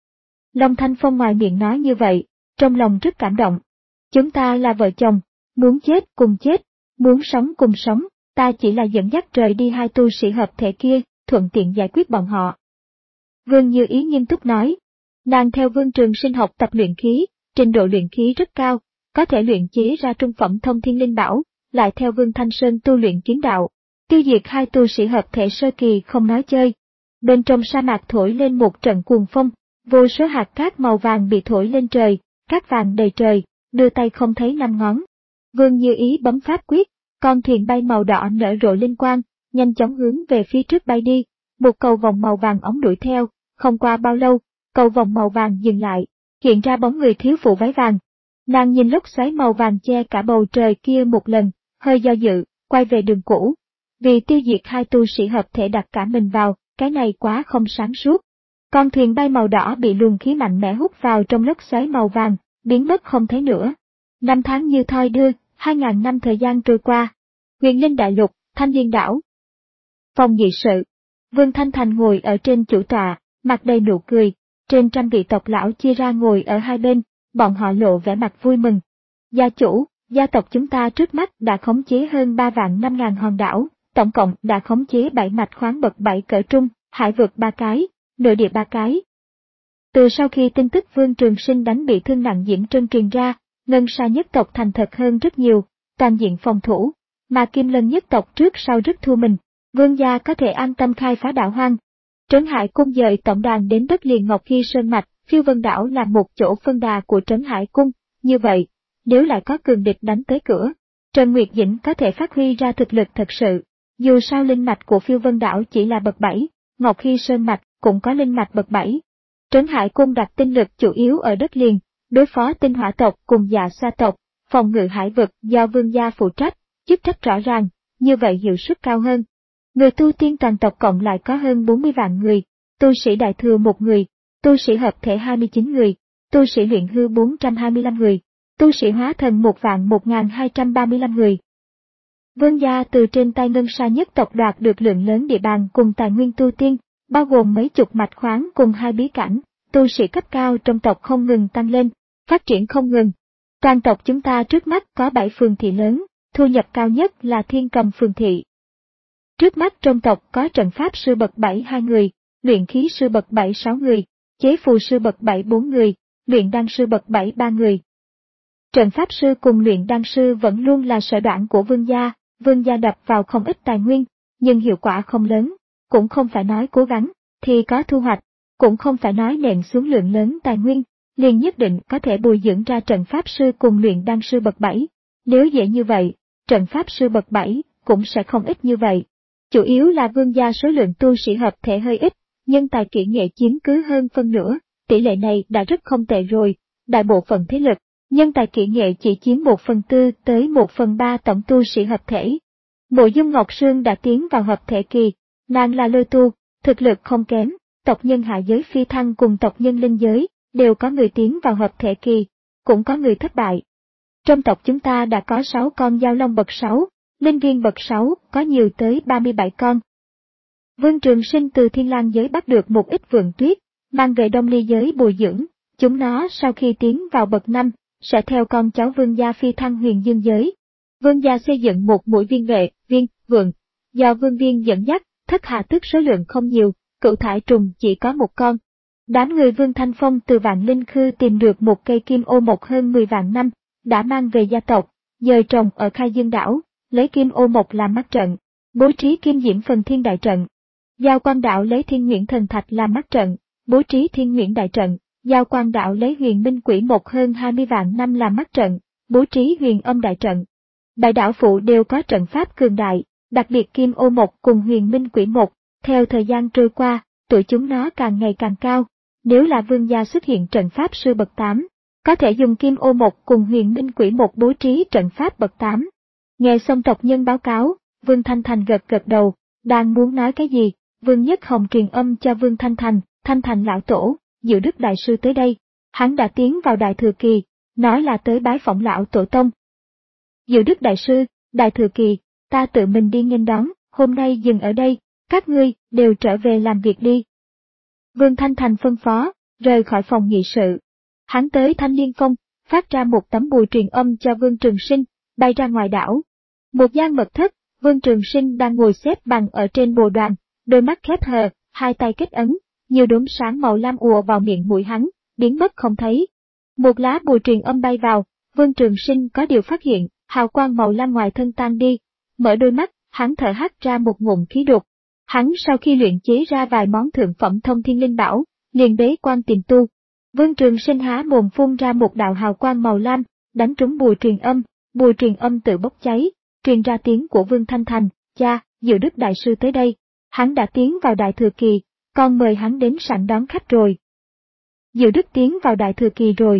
Long Thanh Phong ngoài miệng nói như vậy, trong lòng rất cảm động. Chúng ta là vợ chồng, muốn chết cùng chết, muốn sống cùng sống, ta chỉ là dẫn dắt rời đi hai tu sĩ hợp thể kia, thuận tiện giải quyết bọn họ. Vương Như Ý nghiêm túc nói, nàng theo Vương Trường Sinh học tập luyện khí, trình độ luyện khí rất cao, có thể luyện chế ra trung phẩm thông thiên linh bảo, lại theo Vương Thanh Sơn tu luyện kiếm đạo, tiêu diệt hai tu sĩ hợp thể sơ kỳ không nói chơi. Bên trong sa mạc thổi lên một trận cuồng phong, vô số hạt cát màu vàng bị thổi lên trời, cát vàng đầy trời, đưa tay không thấy năm ngón. Vương Như Ý bấm pháp quyết, con thuyền bay màu đỏ nở rộ linh quang, nhanh chóng hướng về phía trước bay đi, một cầu vòng màu vàng ống đuổi theo, không qua bao lâu, cầu vòng màu vàng dừng lại, hiện ra bóng người thiếu phụ váy vàng. Nàng nhìn lốc xoáy màu vàng che cả bầu trời kia một lần, hơi do dự, quay về đường cũ. Vì tiêu diệt hai tu sĩ hợp thể đặt cả mình vào, cái này quá không sáng suốt. Con thuyền bay màu đỏ bị luồng khí mạnh mẽ hút vào trong lốc xoáy màu vàng, biến mất không thấy nữa. Năm tháng như thoi đưa, hai ngàn năm thời gian trôi qua. Huyền Linh Đại Lục, Thanh Liên Đảo. Phòng nghị sự. Vương Thanh Thành ngồi ở trên chủ tọa, mặt đầy nụ cười, trên trăm vị tộc lão chia ra ngồi ở hai bên, bọn họ lộ vẻ mặt vui mừng. Gia chủ, gia tộc chúng ta trước mắt đã khống chế hơn ba vạn năm ngàn hòn đảo, tổng cộng đã khống chế bảy mạch khoáng bậc bảy cỡ trung, hải vực ba cái, nội địa ba cái. Từ sau khi tin tức Vương Trường Sinh đánh bị thương nặng Diễm Trân truyền ra, Ngân Sa nhất tộc thành thật hơn rất nhiều, toàn diện phòng thủ, mà Kim Lân nhất tộc trước sau rất thua mình, Vương gia có thể an tâm khai phá đảo hoang. Trấn Hải Cung dời tổng đàn đến đất liền Ngọc Khi Sơn Mạch, Phiêu Vân Đảo là một chỗ phân đà của Trấn Hải Cung, như vậy, nếu lại có cường địch đánh tới cửa, Trần Nguyệt Dĩnh có thể phát huy ra thực lực thật sự. Dù sao linh mạch của Phiêu Vân Đảo chỉ là bậc bảy, Ngọc Khi Sơn Mạch cũng có linh mạch bậc bảy. Trấn Hải Cung đặt tinh lực chủ yếu ở đất liền, đối phó tinh hỏa tộc cùng dạ sa tộc, phòng ngự hải vực do vương gia phụ trách, chức trách rõ ràng, như vậy hiệu suất cao hơn. Người tu tiên toàn tộc cộng lại có hơn bốn mươi vạn người, tu sĩ đại thừa một người, tu sĩ hợp thể hai mươi chín người, tu sĩ luyện hư bốn trăm hai mươi lăm người, tu sĩ hóa thần một vạn một nghìn hai trăm ba mươi lăm người. Vương gia từ trên tay Ngân Sa nhất tộc đoạt được lượng lớn địa bàn cùng tài nguyên tu tiên, bao gồm mấy chục mạch khoáng cùng hai bí cảnh, tu sĩ cấp cao trong tộc không ngừng tăng lên, phát triển không ngừng. Toàn tộc chúng ta trước mắt có bảy phường thị lớn, thu nhập cao nhất là Thiên Cầm phường thị. Trước mắt trong tộc có trận pháp sư bậc bảy hai người, luyện khí sư bậc bảy sáu người, chế phù sư bậc bảy bốn người, luyện đan sư bậc bảy ba người. Trận pháp sư cùng luyện đan sư vẫn luôn là sở đoản của vương gia, vương gia đập vào không ít tài nguyên, nhưng hiệu quả không lớn, cũng không phải nói cố gắng, thì có thu hoạch, cũng không phải nói nện xuống lượng lớn tài nguyên, liền nhất định có thể bồi dưỡng ra trận pháp sư cùng luyện đan sư bậc bảy. Nếu dễ như vậy, trận pháp sư bậc bảy cũng sẽ không ít như vậy. Chủ yếu là vương gia số lượng tu sĩ hợp thể hơi ít, nhưng tài kỹ nghệ chiếm cứ hơn phân nửa, tỷ lệ này đã rất không tệ rồi, đại bộ phận thế lực, nhân tài kỹ nghệ chỉ chiếm một phần tư tới một phần ba tổng tu sĩ hợp thể. Mộ Dung Ngọc Sương đã tiến vào hợp thể kỳ, nàng là lôi tu, thực lực không kém, tộc nhân hạ giới phi thăng cùng tộc nhân linh giới, đều có người tiến vào hợp thể kỳ, cũng có người thất bại. Trong tộc chúng ta đã có sáu con giao long bậc sáu, linh viên bậc sáu, có nhiều tới ba mươi bảy con. Vương Trường Sinh từ Thiên Lang giới bắt được một ít vườn tuyết, mang về Đông Ly giới bồi dưỡng, chúng nó sau khi tiến vào bậc năm, sẽ theo con cháu vương gia phi thăng Huyền Dương giới. Vương gia xây dựng một mũi viên vệ, viên, vườn, do vương viên dẫn dắt, thất hạ tức số lượng không nhiều, cửu thải trùng chỉ có một con. Đám người Vương Thanh Phong từ Vạn Linh Khư tìm được một cây kim ô mộc hơn mười vạn năm, đã mang về gia tộc, dời trồng ở Khai Dương đảo, lấy kim ô mộc làm mắt trận, bố trí kim diễm phần thiên đại trận. Giao Quang đạo lấy Thiên Nguyễn Thần Thạch làm mắt trận, bố trí Thiên Nguyễn đại trận. Giao Quang đạo lấy Huyền Minh Quỷ Mộc hơn hai mươi vạn năm làm mắt trận, bố trí Huyền Âm đại trận. Đại đảo phụ đều có trận pháp cường đại, đặc biệt Kim Ô Mộc cùng Huyền Minh Quỷ Mộc, theo thời gian trôi qua, tuổi chúng nó càng ngày càng cao. Nếu là vương gia xuất hiện trận pháp sư bậc tám, có thể dùng Kim Ô Mộc cùng Huyền Minh Quỷ Mộc bố trí trận pháp bậc tám. Nghe xong tộc nhân báo cáo, Vương Thanh Thành gật gật đầu, đang muốn nói cái gì, Vương Nhất Hồng truyền âm cho Vương Thanh Thành, Thanh Thành lão tổ, Diệu Đức đại sư tới đây, hắn đã tiến vào đại thừa kỳ, nói là tới bái phỏng lão tổ tông. Diệu Đức đại sư, đại thừa kỳ, ta tự mình đi nghênh đón, hôm nay dừng ở đây, các ngươi đều trở về làm việc đi. Vương Thanh Thành phân phó, rời khỏi phòng nghị sự. Hắn tới Thanh Liên Phong, phát ra một tấm bùa truyền âm cho Vương Trường Sinh, bay ra ngoài đảo. Một gian mật thất, Vương Trường Sinh đang ngồi xếp bằng ở trên bồ đoàn, đôi mắt khép hờ, hai tay kết ấn, nhiều đốm sáng màu lam ùa vào miệng mũi hắn, biến mất không thấy. Một lá bùa truyền âm bay vào, Vương Trường Sinh có điều phát hiện, hào quang màu lam ngoài thân tan đi, mở đôi mắt, hắn thở hắt ra một ngụm khí độc. Hắn sau khi luyện chế ra vài món thượng phẩm thông thiên linh bảo, liền bế quan tìm tu. Vương Trường Sinh há mồm phun ra một đạo hào quang màu lam, đánh trúng bùa truyền âm, bùa truyền âm tự bốc cháy, truyền ra tiếng của Vương Thanh Thành, cha, Diệu Đức đại sư tới đây, hắn đã tiến vào đại thừa kỳ, con mời hắn đến sảnh đón khách rồi. Diệu Đức tiến vào đại thừa kỳ rồi.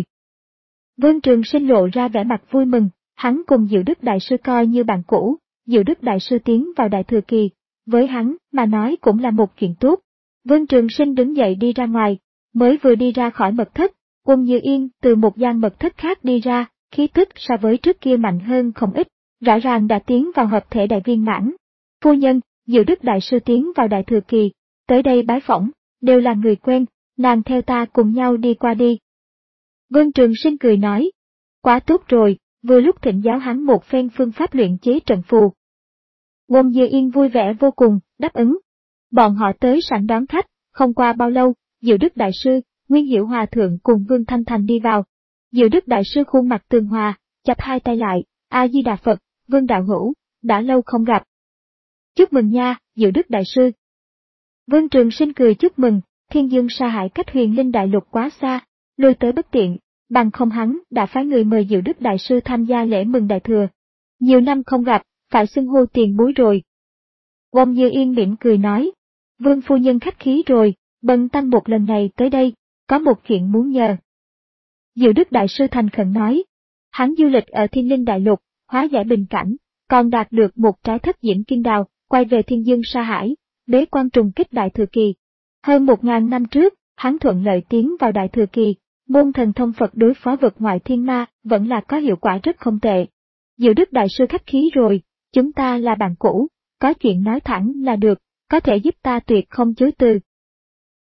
Vương Trường Sinh lộ ra vẻ mặt vui mừng, hắn cùng Diệu Đức đại sư coi như bạn cũ, Diệu Đức đại sư tiến vào đại thừa kỳ, với hắn mà nói cũng là một chuyện tốt. Vương Trường Sinh đứng dậy đi ra ngoài, mới vừa đi ra khỏi mật thất, Uông Như Yên từ một gian mật thất khác đi ra, khí tức so với trước kia mạnh hơn không ít, rõ ràng đã tiến vào hợp thể đại viên mãn. Phu nhân, Diệu Đức đại sư tiến vào đại thừa kỳ, tới đây bái phỏng, đều là người quen, nàng theo ta cùng nhau đi qua đi. Vương Trường Sinh cười nói, quá tốt rồi, vừa lúc thỉnh giáo hắn một phen phương pháp luyện chế trận phù. Uông Như Yên vui vẻ vô cùng, đáp ứng. Bọn họ tới sảnh đón khách, không qua bao lâu, Diệu Đức đại sư, Nguyên Hiểu Hòa thượng cùng Vương Thanh Thành đi vào. Diệu Đức đại sư khuôn mặt tường hòa, chắp hai tay lại, A Di Đà Phật, Vương đạo hữu, đã lâu không gặp. Chúc mừng nha, Diệu Đức đại sư. Vương Trường Sinh cười chúc mừng, Thiên Dương Sa Hải cách Huyền Linh đại lục quá xa, lui tới bất tiện, bằng không hắn đã phái người mời Diệu Đức đại sư tham gia lễ mừng đại thừa. Nhiều năm không gặp, phải xưng hô tiền bối rồi. Uông Như Yên mỉm cười nói, Vương phu nhân khách khí rồi, bần tăng một lần này tới đây, có một chuyện muốn nhờ. Diệu Đức đại sư thành khẩn nói, hắn du lịch ở Thiên Linh đại lục, hóa giải bình cảnh, còn đạt được một trái thất diễm kim đào, quay về Thiên Dương Sa Hải, bế quan trùng kích đại thừa kỳ. Hơn một ngàn năm trước, hắn thuận lợi tiến vào đại thừa kỳ, môn thần thông Phật đối phó vực ngoại thiên ma vẫn là có hiệu quả rất không tệ. Diệu Đức đại sư khách khí rồi, chúng ta là bạn cũ, có chuyện nói thẳng là được, có thể giúp ta tuyệt không chối từ,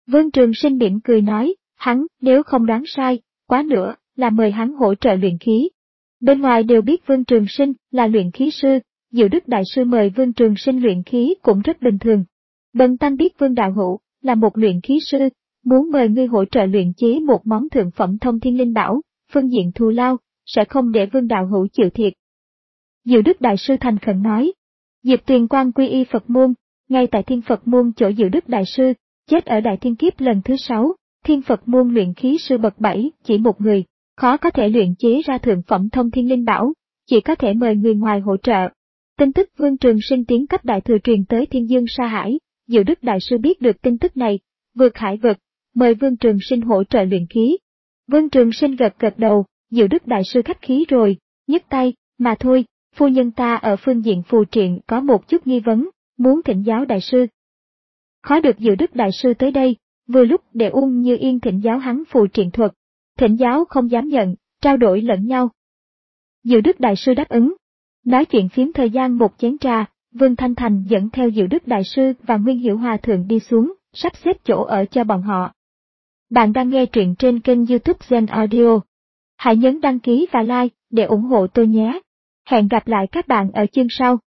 Vương Trường Sinh mỉm cười nói, hắn nếu không đoán sai, quá nữa là mời hắn hỗ trợ luyện khí. Bên ngoài đều biết Vương Trường Sinh là luyện khí sư, Diệu Đức Đại Sư mời Vương Trường Sinh luyện khí cũng rất bình thường. Bần tăng biết Vương Đạo Hữu là một luyện khí sư, muốn mời ngươi hỗ trợ luyện chế một món thượng phẩm thông thiên linh bảo, phương diện thù lao, sẽ không để Vương Đạo Hữu chịu thiệt. Diệu Đức Đại Sư thành khẩn nói. Diệp Tuyền Quang quy y Phật môn, ngay tại Thiên Phật môn chỗ Diệu Đức Đại Sư, chết ở Đại Thiên Kiếp lần thứ sáu, Thiên Phật môn luyện khí sư bậc bảy, chỉ một người, khó có thể luyện chế ra thượng phẩm thông thiên linh bảo, chỉ có thể mời người ngoài hỗ trợ. Tin tức Vương Trường Sinh tiến cấp đại thừa truyền tới Thiên Dương Sa Hải, Diệu Đức Đại Sư biết được tin tức này, vượt hải vực, mời Vương Trường Sinh hỗ trợ luyện khí. Vương Trường Sinh gật gật đầu, Diệu Đức Đại Sư khách khí rồi, nhấc tay, mà thôi, phu nhân ta ở phương diện phù triện có một chút nghi vấn, muốn thỉnh giáo Đại Sư. Khó được Diệu Đức Đại Sư tới đây, vừa lúc để Ung Như Yên thỉnh giáo hắn phù triện thuật. Thỉnh giáo không dám nhận, trao đổi lẫn nhau. Diệu Đức Đại Sư đáp ứng. Nói chuyện phiếm thời gian một chén trà, Vương Thanh Thành dẫn theo Diệu Đức Đại Sư và Nguyên Hiểu Hòa Thượng đi xuống, sắp xếp chỗ ở cho bọn họ. Bạn đang nghe truyện trên kênh YouTube Gen Audio. Hãy nhấn đăng ký và like để ủng hộ tôi nhé. Hẹn gặp lại các bạn ở chương sau.